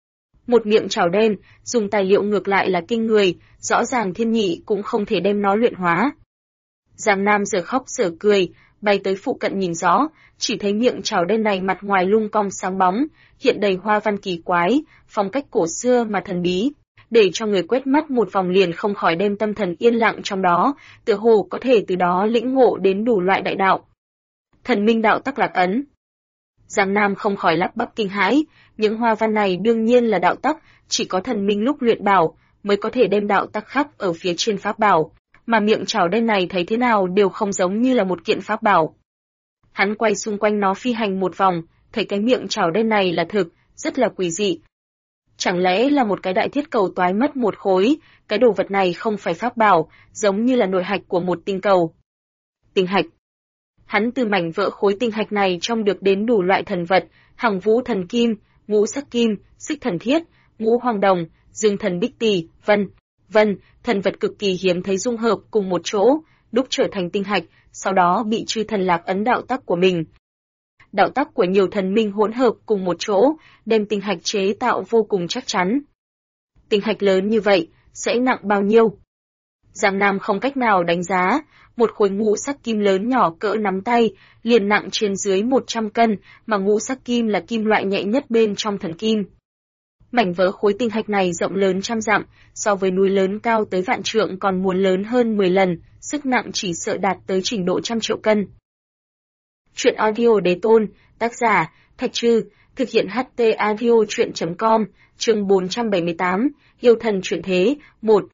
Một miệng chảo đen, dùng tài liệu ngược lại là kinh người, rõ ràng Thiên Nhị cũng không thể đem nó luyện hóa. Giang Nam giờ khóc giờ cười, bay tới phụ cận nhìn rõ, chỉ thấy miệng chảo đen này mặt ngoài lung cong sáng bóng, hiện đầy hoa văn kỳ quái, phong cách cổ xưa mà thần bí, để cho người quét mắt một vòng liền không khỏi đem tâm thần yên lặng trong đó, tựa hồ có thể từ đó lĩnh ngộ đến đủ loại đại đạo. Thần minh đạo tắc lạc ấn. Giang Nam không khỏi lắp bắp kinh hãi, những hoa văn này đương nhiên là đạo tắc, chỉ có thần minh lúc luyện bảo mới có thể đem đạo tắc khắc ở phía trên pháp bảo, mà miệng chảo đen này thấy thế nào đều không giống như là một kiện pháp bảo. Hắn quay xung quanh nó phi hành một vòng, thấy cái miệng chảo đen này là thực, rất là quỷ dị. Chẳng lẽ là một cái đại thiết cầu toái mất một khối, cái đồ vật này không phải pháp bảo, giống như là nội hạch của một tinh cầu. Tinh hạch. Hắn từ mảnh vỡ khối tinh hạch này trông được đến đủ loại thần vật, hằng vũ thần kim, ngũ sắc kim, xích thần thiết, ngũ hoàng đồng, dương thần bích tỳ, vân, thần vật cực kỳ hiếm thấy dung hợp cùng một chỗ, đúc trở thành tinh hạch, sau đó bị chư thần lạc ấn đạo tắc của mình. Đạo tắc của nhiều thần minh hỗn hợp cùng một chỗ, đem tinh hạch chế tạo vô cùng chắc chắn. Tinh hạch lớn như vậy, sẽ nặng bao nhiêu? Giang Nam không cách nào đánh giá, một khối ngũ sắc kim lớn nhỏ cỡ nắm tay, liền nặng trên dưới 100 cân, mà ngũ sắc kim là kim loại nhẹ nhất bên trong thần kim. Mảnh vỡ khối tinh hạch này rộng lớn trăm dặm, so với núi lớn cao tới vạn trượng còn muốn lớn hơn 10 lần, sức nặng chỉ sợ đạt tới trình độ trăm triệu cân. Truyện audio đế tôn, tác giả, Thạch Trư, thực hiện HT audio truyện.com, chương 478, yêu thần chuyển thế, 1.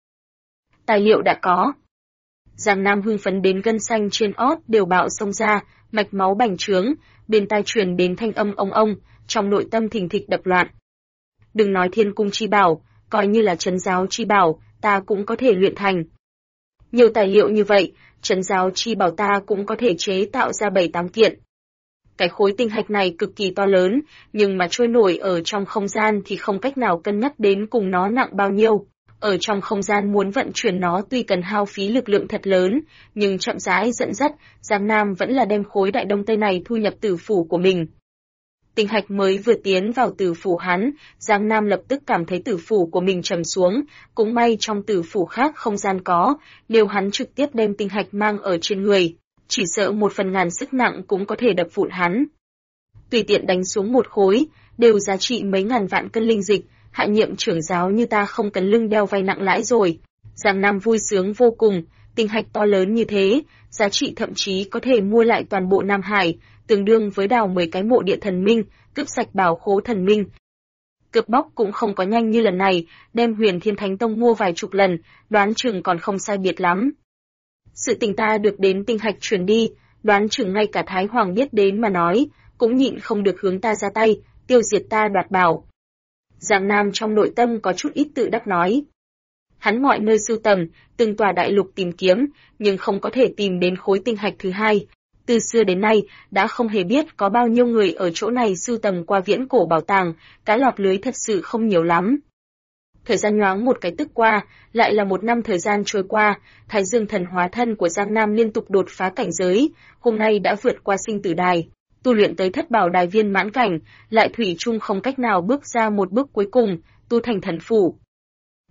Tài liệu đã có. Giang Nam hưng phấn đến gân xanh trên ót đều bạo xông ra, mạch máu bành trướng, bên tai truyền đến thanh âm ông, trong nội tâm thình thịch đập loạn. Đừng nói thiên cung chi bảo, coi như là trấn giáo chi bảo, ta cũng có thể luyện thành. Nhiều tài liệu như vậy, trấn giáo chi bảo ta cũng có thể chế tạo ra 7-8 kiện. Cái khối tinh hạch này cực kỳ to lớn, nhưng mà trôi nổi ở trong không gian thì không cách nào cân nhắc đến cùng nó nặng bao nhiêu. Ở trong không gian muốn vận chuyển nó tuy cần hao phí lực lượng thật lớn, nhưng chậm rãi dẫn dắt, Giang Nam vẫn là đem khối đại đông tây này thu nhập tử phủ của mình. Tinh hạch mới vừa tiến vào tử phủ hắn, Giang Nam lập tức cảm thấy tử phủ của mình trầm xuống, cũng may trong tử phủ khác không gian có, nếu hắn trực tiếp đem tinh hạch mang ở trên người, chỉ sợ 1/1000 sức nặng cũng có thể đập vụn hắn. Tùy tiện đánh xuống một khối, đều giá trị mấy ngàn vạn cân linh dịch, hạ nhiệm trưởng giáo như ta không cần lưng đeo vay nặng lãi rồi. Giang Nam vui sướng vô cùng, tinh hạch to lớn như thế, giá trị thậm chí có thể mua lại toàn bộ Nam Hải, tương đương với đào 10 cái mộ địa thần minh, cướp sạch bảo khố thần minh. Cướp bóc cũng không có nhanh như lần này, đem Huyền Thiên Thánh Tông mua vài chục lần, đoán chừng còn không sai biệt lắm. Sự tình ta được đến tinh hạch truyền đi, đoán chừng ngay cả Thái Hoàng biết đến mà nói, cũng nhịn không được hướng ta ra tay, tiêu diệt ta đoạt bảo. Giang Nam trong nội tâm có chút ít tự đắc nói. Hắn mọi nơi sưu tầm, từng tòa đại lục tìm kiếm, nhưng không có thể tìm đến khối tinh hạch thứ hai. Từ xưa đến nay, đã không hề biết có bao nhiêu người ở chỗ này sưu tầm qua viễn cổ bảo tàng, cái lọt lưới thật sự không nhiều lắm. Thời gian nhoáng một cái tức qua, lại là 1 năm thời gian trôi qua, Thái Dương thần hóa thân của Giang Nam liên tục đột phá cảnh giới, hôm nay đã vượt qua sinh tử đài, tu luyện tới thất bảo đài viên mãn cảnh, lại thủy chung không cách nào bước ra một bước cuối cùng, tu thành thần phủ.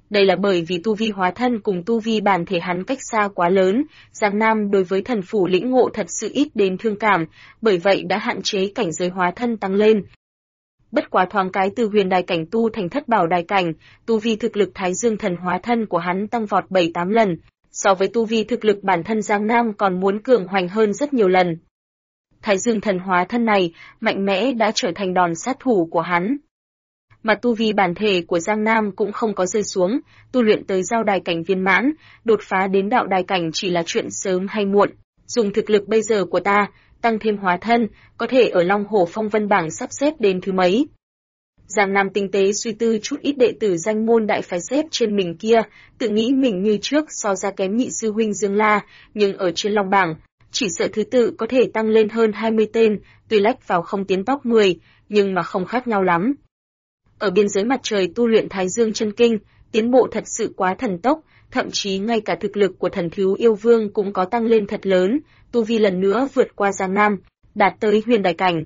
Đây là bởi vì tu vi hóa thân cùng tu vi bản thể hắn cách xa quá lớn, Giang Nam đối với thần phủ lĩnh ngộ thật sự ít đến thương cảm, bởi vậy đã hạn chế cảnh giới hóa thân tăng lên. Bất quá thoáng cái từ huyền đài cảnh tu thành thất bảo đài cảnh, tu vi thực lực Thái Dương thần hóa thân của hắn tăng vọt 7-8 lần, so với tu vi thực lực bản thân Giang Nam còn muốn cường hoành hơn rất nhiều lần. Thái Dương thần hóa thân này, mạnh mẽ đã trở thành đòn sát thủ của hắn. Mà tu vi bản thể của Giang Nam cũng không có rơi xuống, tu luyện tới giao đài cảnh viên mãn, đột phá đến đạo đài cảnh chỉ là chuyện sớm hay muộn. Dùng thực lực bây giờ của ta, tăng thêm hóa thân, có thể ở Long Hổ Phong Vân bảng sắp xếp đến thứ mấy. Giang Nam tinh tế suy tư chút ít đệ tử danh môn đại phái xếp trên mình kia, tự nghĩ mình như trước so ra kém nhị sư huynh Dương La, nhưng ở trên Long bảng, chỉ sợ thứ tự có thể tăng lên hơn 20 tên, tuy lách vào không tiến top 10, nhưng mà không khác nhau lắm. Ở biên giới mặt trời tu luyện Thái Dương chân kinh, tiến bộ thật sự quá thần tốc, thậm chí ngay cả thực lực của thần thiếu yêu vương cũng có tăng lên thật lớn, tu vi lần nữa vượt qua Giang Nam, đạt tới huyền đài cảnh.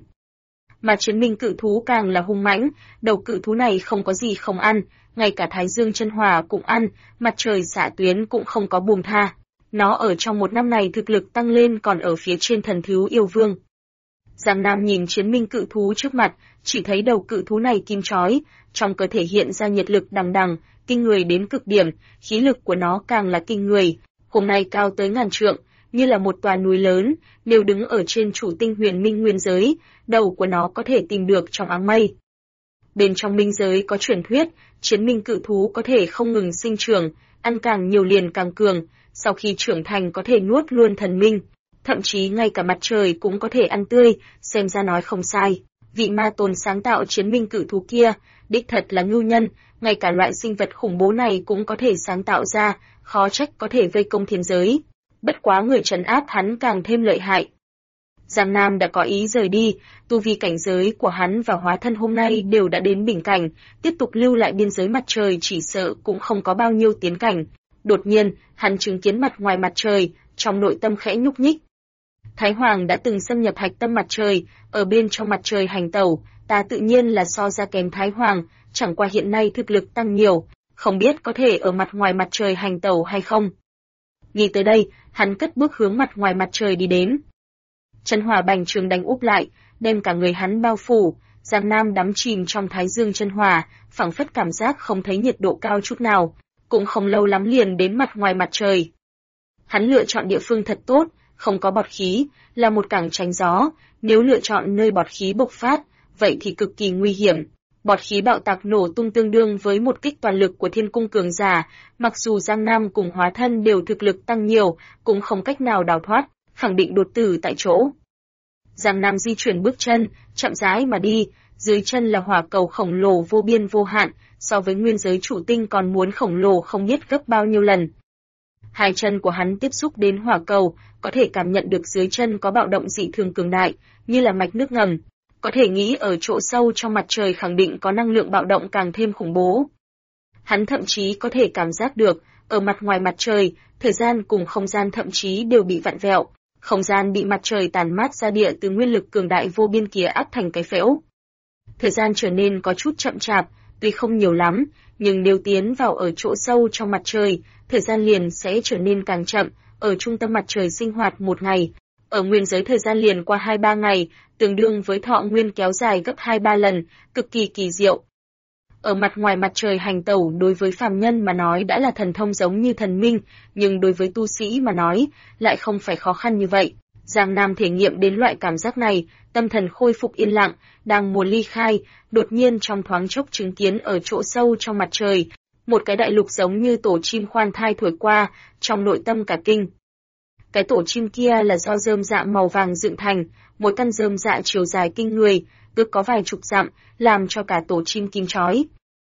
Mà chiến minh cự thú càng là hung mãnh, đầu cự thú này không có gì không ăn, ngay cả Thái Dương chân hỏa cũng ăn, mặt trời xạ tuyến cũng không có buông tha. Nó ở trong một năm này thực lực tăng lên còn ở phía trên thần thiếu yêu vương. Giang Nam nhìn chiến minh cự thú trước mặt, chỉ thấy đầu cự thú này kim chói, trong cơ thể hiện ra nhiệt lực đằng đằng, kinh người đến cực điểm, khí lực của nó càng là kinh người, hôm nay cao tới ngàn trượng, như là một tòa núi lớn, nếu đứng ở trên chủ tinh huyền minh nguyên giới, đầu của nó có thể tìm được trong áng mây. Bên trong minh giới có truyền thuyết, chiến minh cự thú có thể không ngừng sinh trưởng, ăn càng nhiều liền càng cường, sau khi trưởng thành có thể nuốt luôn thần minh, thậm chí ngay cả mặt trời cũng có thể ăn tươi, xem ra nói không sai. Vị ma tôn sáng tạo chiến minh cự thú kia, đích thật là ngưu nhân, ngay cả loại sinh vật khủng bố này cũng có thể sáng tạo ra, khó trách có thể vây công thiên giới. Bất quá người trấn áp hắn càng thêm lợi hại. Giang Nam đã có ý rời đi, tu vi cảnh giới của hắn và hóa thân hôm nay đều đã đến bình cảnh, tiếp tục lưu lại biên giới mặt trời chỉ sợ cũng không có bao nhiêu tiến cảnh. Đột nhiên, hắn chứng kiến mặt ngoài mặt trời, trong nội tâm khẽ nhúc nhích. Thái Hoàng đã từng xâm nhập hạch tâm mặt trời, ở bên trong mặt trời hành tẩu, ta tự nhiên là so ra kém Thái Hoàng, chẳng qua hiện nay thực lực tăng nhiều, không biết có thể ở mặt ngoài mặt trời hành tẩu hay không. Nghĩ tới đây, hắn cất bước hướng mặt ngoài mặt trời đi đến. Chân hỏa bành trường đánh úp lại, đem cả người hắn bao phủ, Giang Nam đắm chìm trong thái dương chân hỏa, phảng phất cảm giác không thấy nhiệt độ cao chút nào, cũng không lâu lắm liền đến mặt ngoài mặt trời. Hắn lựa chọn địa phương thật tốt, không có bọt khí, là một cảng tránh gió, nếu lựa chọn nơi bọt khí bộc phát, vậy thì cực kỳ nguy hiểm. Bọt khí bạo tạc nổ tung tương đương với một kích toàn lực của thiên cung cường giả, mặc dù Giang Nam cùng hóa thân đều thực lực tăng nhiều, cũng không cách nào đào thoát, khẳng định đột tử tại chỗ. Giang Nam di chuyển bước chân, chậm rãi mà đi, dưới chân là hỏa cầu khổng lồ vô biên vô hạn, so với nguyên giới chủ tinh còn muốn khổng lồ không biết gấp bao nhiêu lần. Hai chân của hắn tiếp xúc đến hỏa cầu, có thể cảm nhận được dưới chân có bạo động dị thường cường đại, như là mạch nước ngầm. Có thể nghĩ ở chỗ sâu trong mặt trời khẳng định có năng lượng bạo động càng thêm khủng bố. Hắn thậm chí có thể cảm giác được, ở mặt ngoài mặt trời, thời gian cùng không gian thậm chí đều bị vặn vẹo. Không gian bị mặt trời tàn mát ra địa từ nguyên lực cường đại vô biên kia áp thành cái phễu. Thời gian trở nên có chút chậm chạp, tuy không nhiều lắm, nhưng nếu tiến vào ở chỗ sâu trong mặt trời, thời gian liền sẽ trở nên càng chậm, ở trung tâm mặt trời sinh hoạt một ngày. Ở nguyên giới thời gian liền qua 2-3 ngày, tương đương với thọ nguyên kéo dài gấp 2-3 lần, cực kỳ kỳ diệu. Ở mặt ngoài mặt trời hành tẩu đối với phàm nhân mà nói đã là thần thông giống như thần minh, nhưng đối với tu sĩ mà nói, lại không phải khó khăn như vậy. Giang Nam thể nghiệm đến loại cảm giác này, tâm thần khôi phục yên lặng, đang muốn ly khai, đột nhiên trong thoáng chốc chứng kiến ở chỗ sâu trong mặt trời, một cái đại lục giống như tổ chim khoan thai thổi qua, trong nội tâm cả kinh. Cái tổ chim kia là do rơm dạ màu vàng dựng thành, mỗi căn rơm dạ chiều dài kinh người, ước có vài chục dặm, làm cho cả tổ chim kim chói.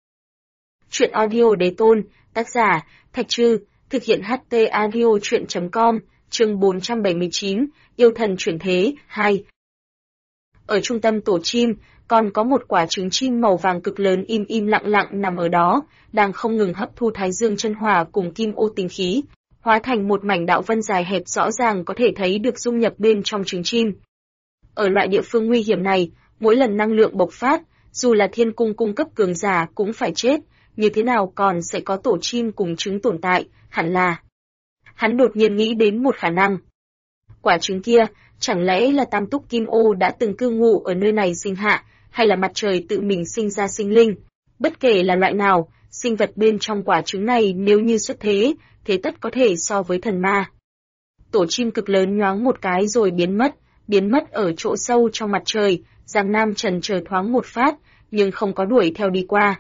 Chuyện audio đế tôn, tác giả, Thạch Trư, thực hiện HT audio chuyện.com, chương 479, yêu thần chuyển thế, 2. Ở trung tâm tổ chim, còn có một quả trứng chim màu vàng cực lớn im lặng nằm ở đó, đang không ngừng hấp thu thái dương chân hỏa cùng kim ô tinh khí, hóa thành một mảnh đạo vân dài hẹp rõ ràng có thể thấy được dung nhập bên trong trứng chim. Ở loại địa phương nguy hiểm này, mỗi lần năng lượng bộc phát, dù là thiên cung cung cấp cường giả cũng phải chết, như thế nào còn sẽ có tổ chim cùng trứng tồn tại, hẳn là. Hắn đột nhiên nghĩ đến một khả năng. Quả trứng kia, chẳng lẽ là Tam Túc Kim Ô đã từng cư ngụ ở nơi này sinh hạ, hay là mặt trời tự mình sinh ra sinh linh? Bất kể là loại nào, sinh vật bên trong quả trứng này nếu như xuất thế, thế tất có thể so với thần ma. Tổ chim cực lớn nhoáng một cái rồi biến mất ở chỗ sâu trong mặt trời, Giang Nam trần chờ thoáng một phát, nhưng không có đuổi theo đi qua.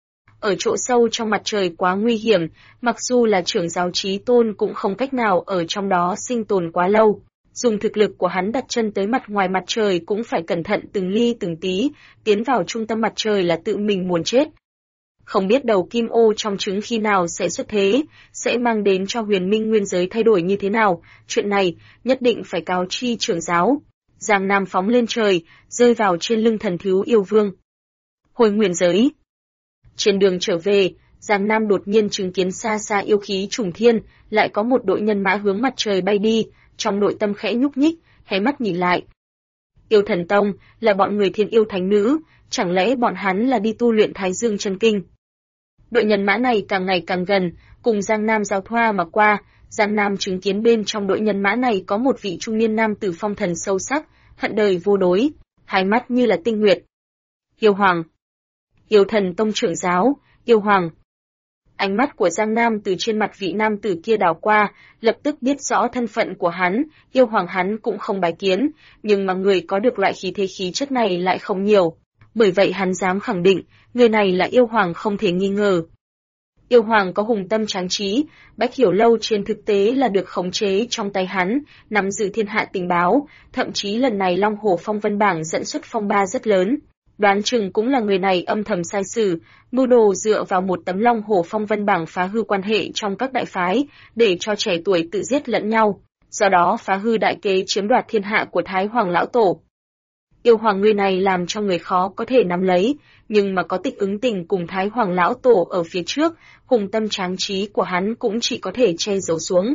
Ở chỗ sâu trong mặt trời quá nguy hiểm, mặc dù là trưởng giáo Chí Tôn cũng không cách nào ở trong đó sinh tồn quá lâu. Dùng thực lực của hắn đặt chân tới mặt ngoài mặt trời cũng phải cẩn thận từng ly từng tí, tiến vào trung tâm mặt trời là tự mình muốn chết. Không biết đầu kim ô trong trứng khi nào sẽ xuất thế, sẽ mang đến cho huyền minh nguyên giới thay đổi như thế nào, chuyện này nhất định phải cáo chi trưởng giáo. Giang Nam phóng lên trời, rơi vào trên lưng thần thú yêu vương. Hồi nguyên giới. Trên đường trở về, Giang Nam đột nhiên chứng kiến xa xa yêu khí trùng thiên, lại có một đội nhân mã hướng mặt trời bay đi, trong nội tâm khẽ nhúc nhích, hé mắt nhìn lại. Yêu Thần Tông là bọn người thiên yêu thánh nữ, chẳng lẽ bọn hắn là đi tu luyện Thái Dương chân kinh? Đội nhân mã này càng ngày càng gần, cùng Giang Nam giao thoa mà qua, Giang Nam chứng kiến bên trong đội nhân mã này có một vị trung niên nam tử phong thần sâu sắc, hận đời vô đối, hai mắt như là tinh nguyệt. Yêu Hoàng, Yêu Thần Tông trưởng giáo, Yêu Hoàng. Ánh mắt của Giang Nam từ trên mặt vị nam tử kia đảo qua, lập tức biết rõ thân phận của hắn, Yêu Hoàng hắn cũng không bái kiến, nhưng mà người có được loại khí thế khí chất này lại không nhiều. Bởi vậy hắn dám khẳng định, người này là Yêu Hoàng không thể nghi ngờ. Yêu Hoàng có hùng tâm tráng trí, Bách Hiểu Lâu trên thực tế là được khống chế trong tay hắn, nắm giữ thiên hạ tình báo, thậm chí lần này Long Hổ Phong Vân Bảng dẫn xuất phong ba rất lớn. Đoán chừng cũng là người này âm thầm sai sử, mưu đồ dựa vào một tấm Long Hổ Phong Vân Bảng phá hư quan hệ trong các đại phái, để cho trẻ tuổi tự giết lẫn nhau, do đó phá hư đại kế chiếm đoạt thiên hạ của Thái Hoàng Lão Tổ. Yêu Hoàng người này làm cho người khó có thể nắm lấy, nhưng mà có Tịch Ứng Tình cùng Thái Hoàng Lão Tổ ở phía trước, hùng tâm tráng trí của hắn cũng chỉ có thể che giấu xuống.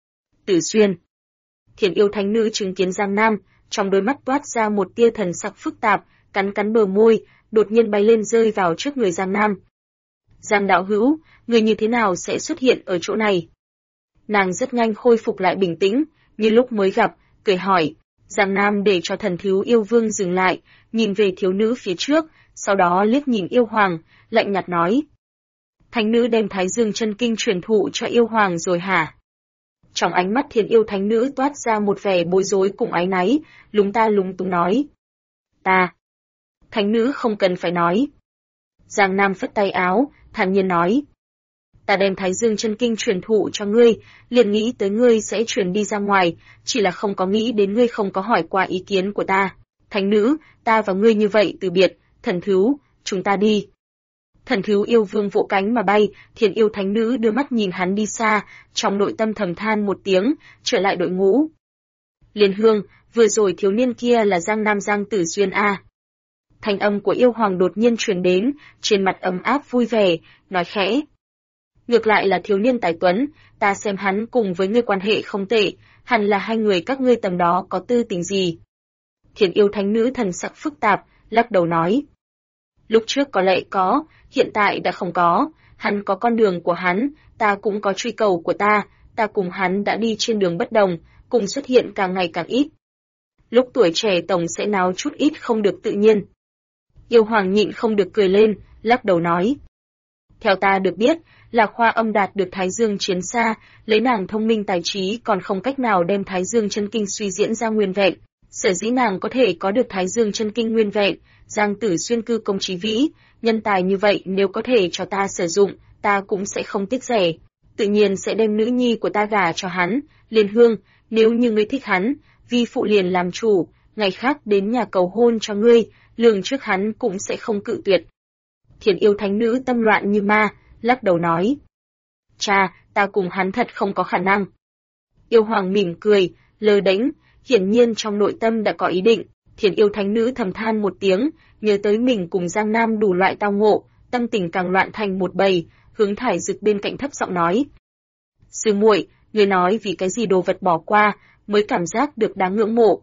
Tử Xuyên. Thiên yêu thánh nữ chứng kiến Giang Nam, trong đôi mắt toát ra một tia thần sắc phức tạp, cắn bờ môi, đột nhiên bay lên rơi vào trước người Giang Nam. Giang đạo hữu, người như thế nào sẽ xuất hiện ở chỗ này? Nàng rất nhanh khôi phục lại bình tĩnh, như lúc mới gặp, cười hỏi. Giang Nam để cho thần thú yêu vương dừng lại, nhìn về thiếu nữ phía trước, sau đó liếc nhìn yêu hoàng, lạnh nhạt nói. Thánh nữ đem Thái Dương chân kinh truyền thụ cho yêu hoàng rồi hả? Trong ánh mắt thiên yêu thánh nữ toát ra một vẻ bối rối cùng áy náy, lúng ta lúng túng nói. Ta. Thánh nữ không cần phải nói. Giang Nam phất tay áo, thản nhiên nói. Ta đem Thái Dương chân kinh truyền thụ cho ngươi, liền nghĩ tới ngươi sẽ truyền đi ra ngoài, chỉ là không có nghĩ đến ngươi không có hỏi qua ý kiến của ta. Thánh nữ, ta và ngươi như vậy từ biệt, thần thú, chúng ta đi. Thần thú yêu vương vỗ cánh mà bay, thiên yêu thánh nữ đưa mắt nhìn hắn đi xa, trong nội tâm thầm than một tiếng, trở lại đội ngũ. Liên Hương, vừa rồi thiếu niên kia là Giang Nam Giang Tử Xuyên a. Thanh âm của yêu hoàng đột nhiên truyền đến, trên mặt ấm áp vui vẻ, nói khẽ. Ngược lại là thiếu niên tài tuấn, ta xem hắn cùng với ngươi quan hệ không tệ, hẳn là hai người các ngươi tầm đó có tư tình gì. Thiên yêu thánh nữ thần sắc phức tạp, lắc đầu nói. Lúc trước có lẽ có, hiện tại đã không có, hắn có con đường của hắn, ta cũng có truy cầu của ta cùng hắn đã đi trên đường bất đồng, cùng xuất hiện càng ngày càng ít. Lúc tuổi trẻ tổng sẽ náo chút ít không được tự nhiên. Yêu hoàng nhịn không được cười lên, lắc đầu nói. Theo ta được biết, là Khoa Âm đạt được Thái Dương chiến xa, lấy nàng thông minh tài trí còn không cách nào đem Thái Dương chân kinh suy diễn ra nguyên vẹn. Sở dĩ nàng có thể có được Thái Dương chân kinh nguyên vẹn, Giang Tử Xuyên cư công trí vĩ, nhân tài như vậy nếu có thể cho ta sử dụng, ta cũng sẽ không tiếc rẻ. Tự nhiên sẽ đem nữ nhi của ta gả cho hắn, Liên Hương, nếu như ngươi thích hắn, vi phụ liền làm chủ, ngày khác đến nhà cầu hôn cho ngươi, lường trước hắn cũng sẽ không cự tuyệt. Thiên yêu thánh nữ tâm loạn như ma, lắc đầu nói. Cha, ta cùng hắn thật không có khả năng. Yêu hoàng mỉm cười, lơ đễnh, hiển nhiên trong nội tâm đã có ý định. Thiên yêu thánh nữ thầm than một tiếng, nhớ tới mình cùng Giang Nam đủ loại tao ngộ, tâm tình càng loạn thành một bầy, hướng Thải Dực bên cạnh thấp giọng nói. Sư muội, người nói vì cái gì đồ vật bỏ qua, mới cảm giác được đáng ngưỡng mộ.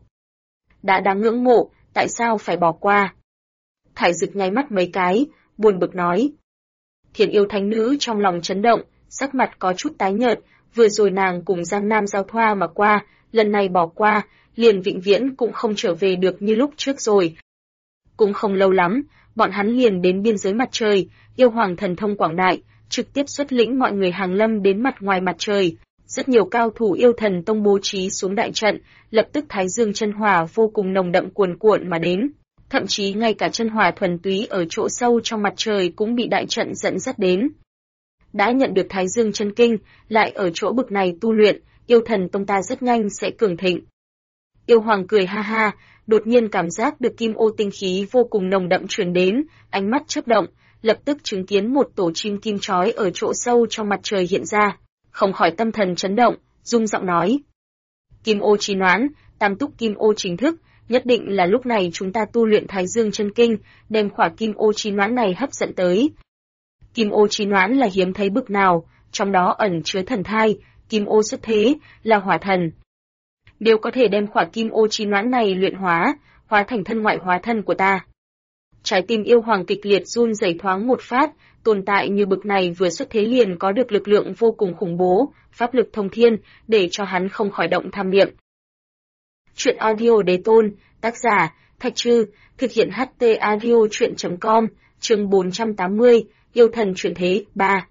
Đã đáng ngưỡng mộ, tại sao phải bỏ qua? Thải Dực nháy mắt mấy cái, buồn bực nói. Thiền yêu thánh nữ trong lòng chấn động, sắc mặt có chút tái nhợt, vừa rồi nàng cùng Giang Nam giao thoa mà qua, lần này bỏ qua, liền vĩnh viễn cũng không trở về được như lúc trước rồi. Cũng không lâu lắm, bọn hắn liền đến biên giới mặt trời, yêu hoàng thần thông quảng đại, trực tiếp xuất lĩnh mọi người hàng lâm đến mặt ngoài mặt trời. Rất nhiều cao thủ yêu thần tông bố trí xuống đại trận, lập tức thái dương chân hỏa vô cùng nồng đậm cuồn cuộn mà đến. Thậm chí ngay cả chân hỏa thuần túy ở chỗ sâu trong mặt trời cũng bị đại trận dẫn dắt đến. Đã nhận được thái dương chân kinh, lại ở chỗ bực này tu luyện, yêu thần tông ta rất nhanh sẽ cường thịnh. Yêu hoàng cười ha ha, đột nhiên cảm giác được kim ô tinh khí vô cùng nồng đậm truyền đến, ánh mắt chớp động, lập tức chứng kiến một tổ chim kim chói ở chỗ sâu trong mặt trời hiện ra, không khỏi tâm thần chấn động, rung giọng nói: Kim ô chi noãn, tam túc kim ô chính thức, nhất định là lúc này chúng ta tu luyện thái dương chân kinh, đem khỏa kim ô chi noãn này hấp dẫn tới. Kim ô chi noãn là hiếm thấy bực nào, trong đó ẩn chứa thần thai, kim ô xuất thế, là hỏa thần. Nếu có thể đem khỏa kim ô chi noãn này luyện hóa, hóa thành thân ngoại hóa thân của ta. Trái tim yêu hoàng kịch liệt run rẩy thoáng một phát, tồn tại như bực này vừa xuất thế liền có được lực lượng vô cùng khủng bố, pháp lực thông thiên, để cho hắn không khỏi động tham niệm. Chuyện audio đế tôn, tác giả, Thạch Trư, thực hiện HT audio chuyện.com, chương 480, yêu thần chuyển thế, 3.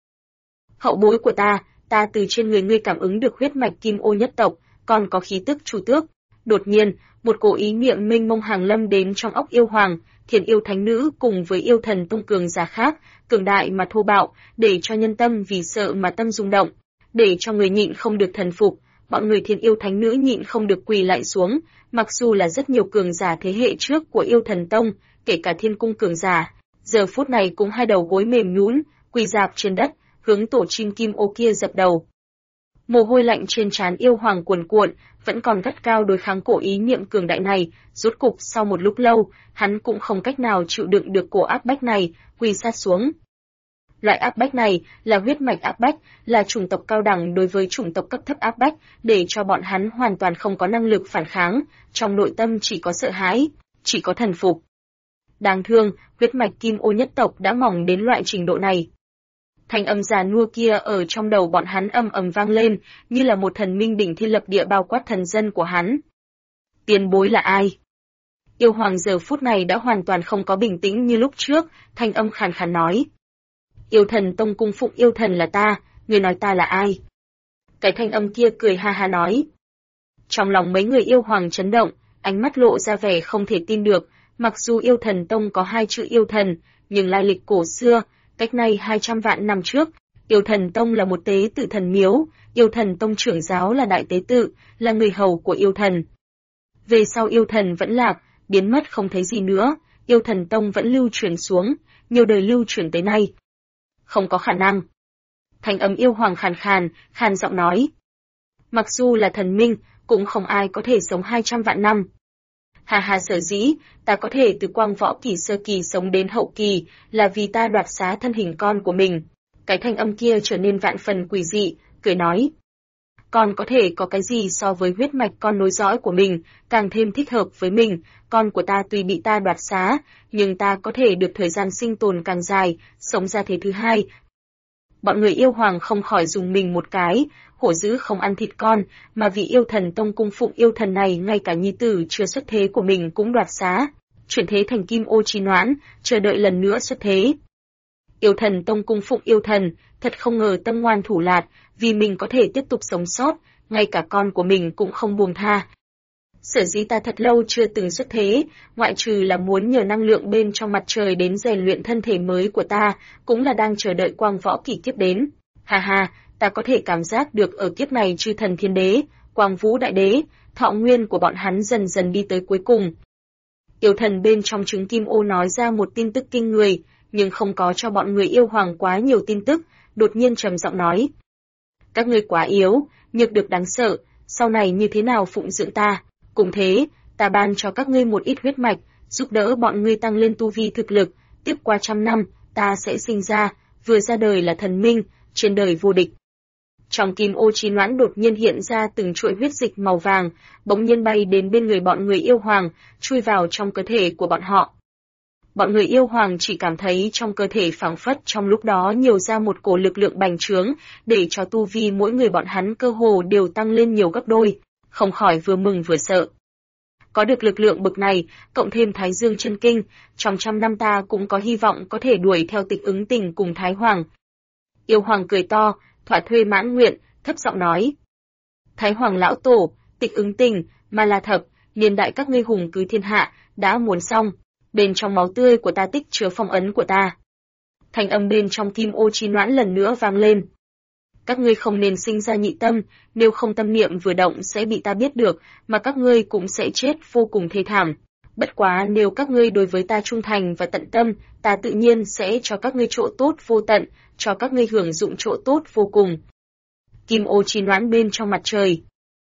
Hậu bối của ta từ trên người ngươi cảm ứng được huyết mạch kim ô nhất tộc, còn có khí tức chu tước. Đột nhiên, một cổ ý niệm mênh mông hàng lâm đến trong óc yêu hoàng, thiền yêu thánh nữ cùng với yêu thần tông cường giả khác, cường đại mà thô bạo, để cho nhân tâm vì sợ mà tâm rung động, để cho người nhịn không được thần phục. Bọn người thiền yêu thánh nữ nhịn không được quỳ lại xuống, mặc dù là rất nhiều cường giả thế hệ trước của yêu thần tông, kể cả thiên cung cường giả, giờ phút này cũng hai đầu gối mềm nhũn, quỳ rạp trên đất, hướng tổ chim kim ô kia dập đầu. Mồ hôi lạnh trên trán yêu hoàng cuồn cuộn, vẫn còn gắt cao đối kháng cổ ý niệm cường đại này, rốt cục sau một lúc lâu, hắn cũng không cách nào chịu đựng được cổ áp bách này, quỳ sát xuống. Loại áp bách này là huyết mạch áp bách, là chủng tộc cao đẳng đối với chủng tộc cấp thấp áp bách, để cho bọn hắn hoàn toàn không có năng lực phản kháng, trong nội tâm chỉ có sợ hãi, chỉ có thần phục. Đáng thương, huyết mạch kim ô nhất tộc đã mỏng đến loại trình độ này. Thanh âm già nua kia ở trong đầu bọn hắn ầm ầm vang lên, như là một thần minh đỉnh thiên lập địa bao quát thần dân của hắn. Tiền bối là ai? Yêu hoàng giờ phút này đã hoàn toàn không có bình tĩnh như lúc trước, thanh âm khàn khàn nói. Yêu thần tông cung phụng yêu thần là ta, người nói ta là ai? Cái thanh âm kia cười ha ha nói. Trong lòng mấy người yêu hoàng chấn động, ánh mắt lộ ra vẻ không thể tin được, mặc dù yêu thần tông có hai chữ yêu thần, nhưng lai lịch cổ xưa, cách nay 200 vạn năm trước, yêu thần tông là một tế tự thần miếu, yêu thần tông trưởng giáo là đại tế tự, là người hầu của yêu thần. Về sau yêu thần vẫn lạc, biến mất không thấy gì nữa, yêu thần tông vẫn lưu truyền xuống, nhiều đời lưu truyền tới nay. Không có khả năng. Thanh âm yêu hoàng khàn giọng nói. Mặc dù là thần minh, cũng không ai có thể sống 200 vạn năm. Hà hà, sở dĩ, ta có thể từ quang võ kỳ sơ kỳ sống đến hậu kỳ, là vì ta đoạt xá thân hình con của mình. Cái thanh âm kia trở nên vạn phần quỷ dị, cười nói. Con có thể có cái gì so với huyết mạch con nối dõi của mình, càng thêm thích hợp với mình, con của ta tuy bị ta đoạt xá, nhưng ta có thể được thời gian sinh tồn càng dài, sống ra thế thứ hai. Bọn người yêu hoàng không khỏi dùng mình một cái, hổ dữ không ăn thịt con, mà vì yêu thần tông cung phụng yêu thần này ngay cả nhi tử chưa xuất thế của mình cũng đoạt xá, chuyển thế thành kim ô chi noãn, chờ đợi lần nữa xuất thế. Yêu thần tông cung phụng yêu thần, thật không ngờ tâm ngoan thủ lạt, vì mình có thể tiếp tục sống sót, ngay cả con của mình cũng không buông tha. Sở dĩ ta thật lâu chưa từng xuất thế, ngoại trừ là muốn nhờ năng lượng bên trong mặt trời đến rèn luyện thân thể mới của ta, cũng là đang chờ đợi quang võ kỷ kiếp đến. Ha ha, ta có thể cảm giác được ở kiếp này chư thần thiên đế, quang vũ đại đế, thọ nguyên của bọn hắn dần dần đi tới cuối cùng. Yêu thần bên trong trứng kim ô nói ra một tin tức kinh người, nhưng không có cho bọn người yêu hoàng quá nhiều tin tức, đột nhiên trầm giọng nói. Các ngươi quá yếu, nhược được đáng sợ, sau này như thế nào phụng dưỡng ta? Cùng thế, ta ban cho các ngươi một ít huyết mạch, giúp đỡ bọn ngươi tăng lên tu vi thực lực, tiếp qua 100 năm, ta sẽ sinh ra, vừa ra đời là thần minh, trên đời vô địch. Trong kim ô chi noãn đột nhiên hiện ra từng chuỗi huyết dịch màu vàng, bỗng nhiên bay đến bên người bọn người yêu hoàng, chui vào trong cơ thể của bọn họ. Bọn người yêu hoàng chỉ cảm thấy trong cơ thể phảng phất trong lúc đó nhiều ra một cổ lực lượng bành trướng, để cho tu vi mỗi người bọn hắn cơ hồ đều tăng lên nhiều gấp đôi, không khỏi vừa mừng vừa sợ. Có được lực lượng bực này, cộng thêm Thái Dương chân kinh, trong 100 năm ta cũng có hy vọng có thể đuổi theo Tịch Ứng Tình cùng Thái Hoàng. Yêu hoàng cười to, thỏa thuê mãn nguyện, thấp giọng nói. Thái Hoàng lão tổ, Tịch Ứng Tình, Ma La Thập, niên đại các ngươi hùng cứ thiên hạ, đã muốn xong, bên trong máu tươi của ta tích chứa phong ấn của ta. Thanh âm bên trong Kim Ô Chi Noãn lần nữa vang lên. Các ngươi không nên sinh ra nhị tâm, nếu không tâm niệm vừa động sẽ bị ta biết được, mà các ngươi cũng sẽ chết vô cùng thê thảm. Bất quá nếu các ngươi đối với ta trung thành và tận tâm, ta tự nhiên sẽ cho các ngươi chỗ tốt vô tận, cho các ngươi hưởng dụng chỗ tốt vô cùng. Kim Ô Chi Noãn bên trong mặt trời.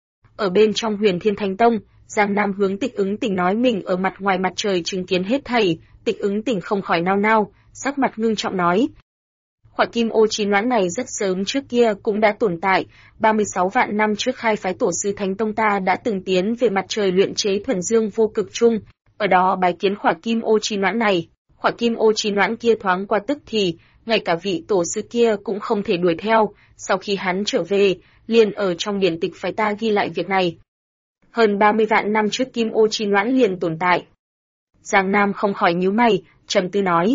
Ở bên trong Huyền Thiên Thánh Tông, Giang Nam hướng Tịch Ứng Tình nói mình ở mặt ngoài mặt trời chứng kiến hết thảy, Tịch Ứng Tình không khỏi nao nao, sắc mặt ngưng trọng nói. Khỏa Kim Ô Chi Noãn này rất sớm trước kia cũng đã tồn tại, 36 vạn năm trước khai phái tổ sư Thánh Tông ta đã từng tiến về mặt trời luyện chế thuần dương vô cực chung, ở đó bái kiến khỏa Kim Ô Chi Noãn này. Khỏa Kim Ô Chi Noãn kia thoáng qua tức thì, ngay cả vị tổ sư kia cũng không thể đuổi theo, sau khi hắn trở về, liền ở trong điển tịch phái ta ghi lại việc này. Hơn 30 vạn năm trước Kim Ô Chi Noãn liền tồn tại. Giang Nam không khỏi nhíu mày, trầm tư nói.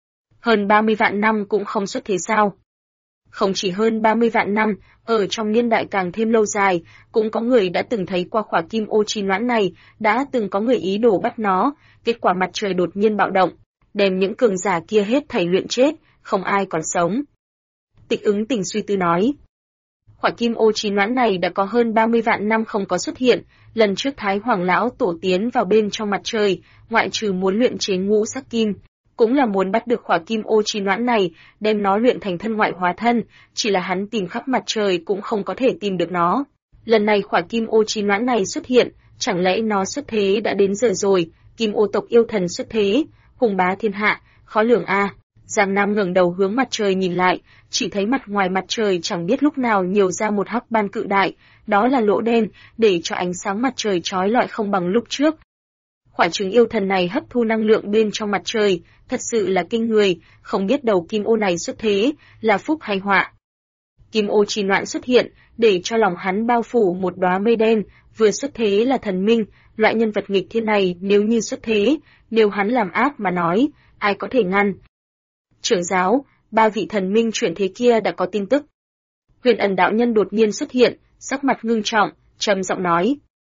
Hơn 30 vạn năm cũng không xuất thế sao? Không chỉ hơn 30 vạn năm, ở trong niên đại càng thêm lâu dài, cũng có người đã từng thấy qua khỏa Kim Ô Chi Noãn này, đã từng có người ý đồ bắt nó, kết quả mặt trời đột nhiên bạo động, đem những cường giả kia hết thảy luyện chết, không ai còn sống. Tịch Ứng Tình suy tư nói. Khỏa Kim Ô Chi Noãn này đã có hơn 30 vạn năm không có xuất hiện, lần trước Thái Hoàng lão tổ tiến vào bên trong mặt trời, ngoại trừ muốn luyện chế ngũ sắc kim, cũng là muốn bắt được khỏa Kim Ô Chi Noãn này, đem nó luyện thành thân ngoại hóa thân, chỉ là hắn tìm khắp mặt trời cũng không có thể tìm được nó. Lần này khỏa Kim Ô Chi Noãn này xuất hiện, chẳng lẽ nó xuất thế đã đến giờ rồi, Kim Ô tộc yêu thần xuất thế, hùng bá thiên hạ, khó lường a. Giang Nam ngẩng đầu hướng mặt trời nhìn lại, chỉ thấy mặt ngoài mặt trời chẳng biết lúc nào nhiều ra một hắc ban cự đại, đó là lỗ đen, để cho ánh sáng mặt trời chói lọi không bằng lúc trước. Quả trứng yêu thần này hấp thu năng lượng bên trong mặt trời, thật sự là kinh người, không biết đầu Kim Ô này xuất thế, là phúc hay họa. Kim Ô Chi Noãn xuất hiện, để cho lòng hắn bao phủ một đóa mây đen, vừa xuất thế là thần minh, loại nhân vật nghịch thiên này nếu như xuất thế, nếu hắn làm ác mà nói, ai có thể ngăn. Trưởng giáo, 3 vị thần minh chuyển thế kia đã có tin tức. Huyền Ẩn đạo nhân đột nhiên xuất hiện, sắc mặt ngưng trọng, trầm giọng nói.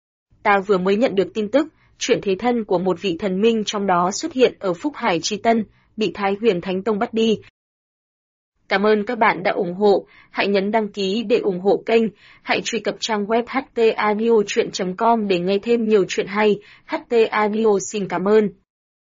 Ta vừa mới nhận được tin tức, chuyển thế thân của một vị thần minh trong đó xuất hiện ở Phúc Hải Chi Tân, bị Thái Huyền Thánh Tông bắt đi. Cảm ơn các bạn đã ủng hộ, hãy nhấn đăng ký để ủng hộ kênh, hãy truy cập trang web htaudio.com để nghe thêm nhiều chuyện hay. HT Audio xin cảm ơn.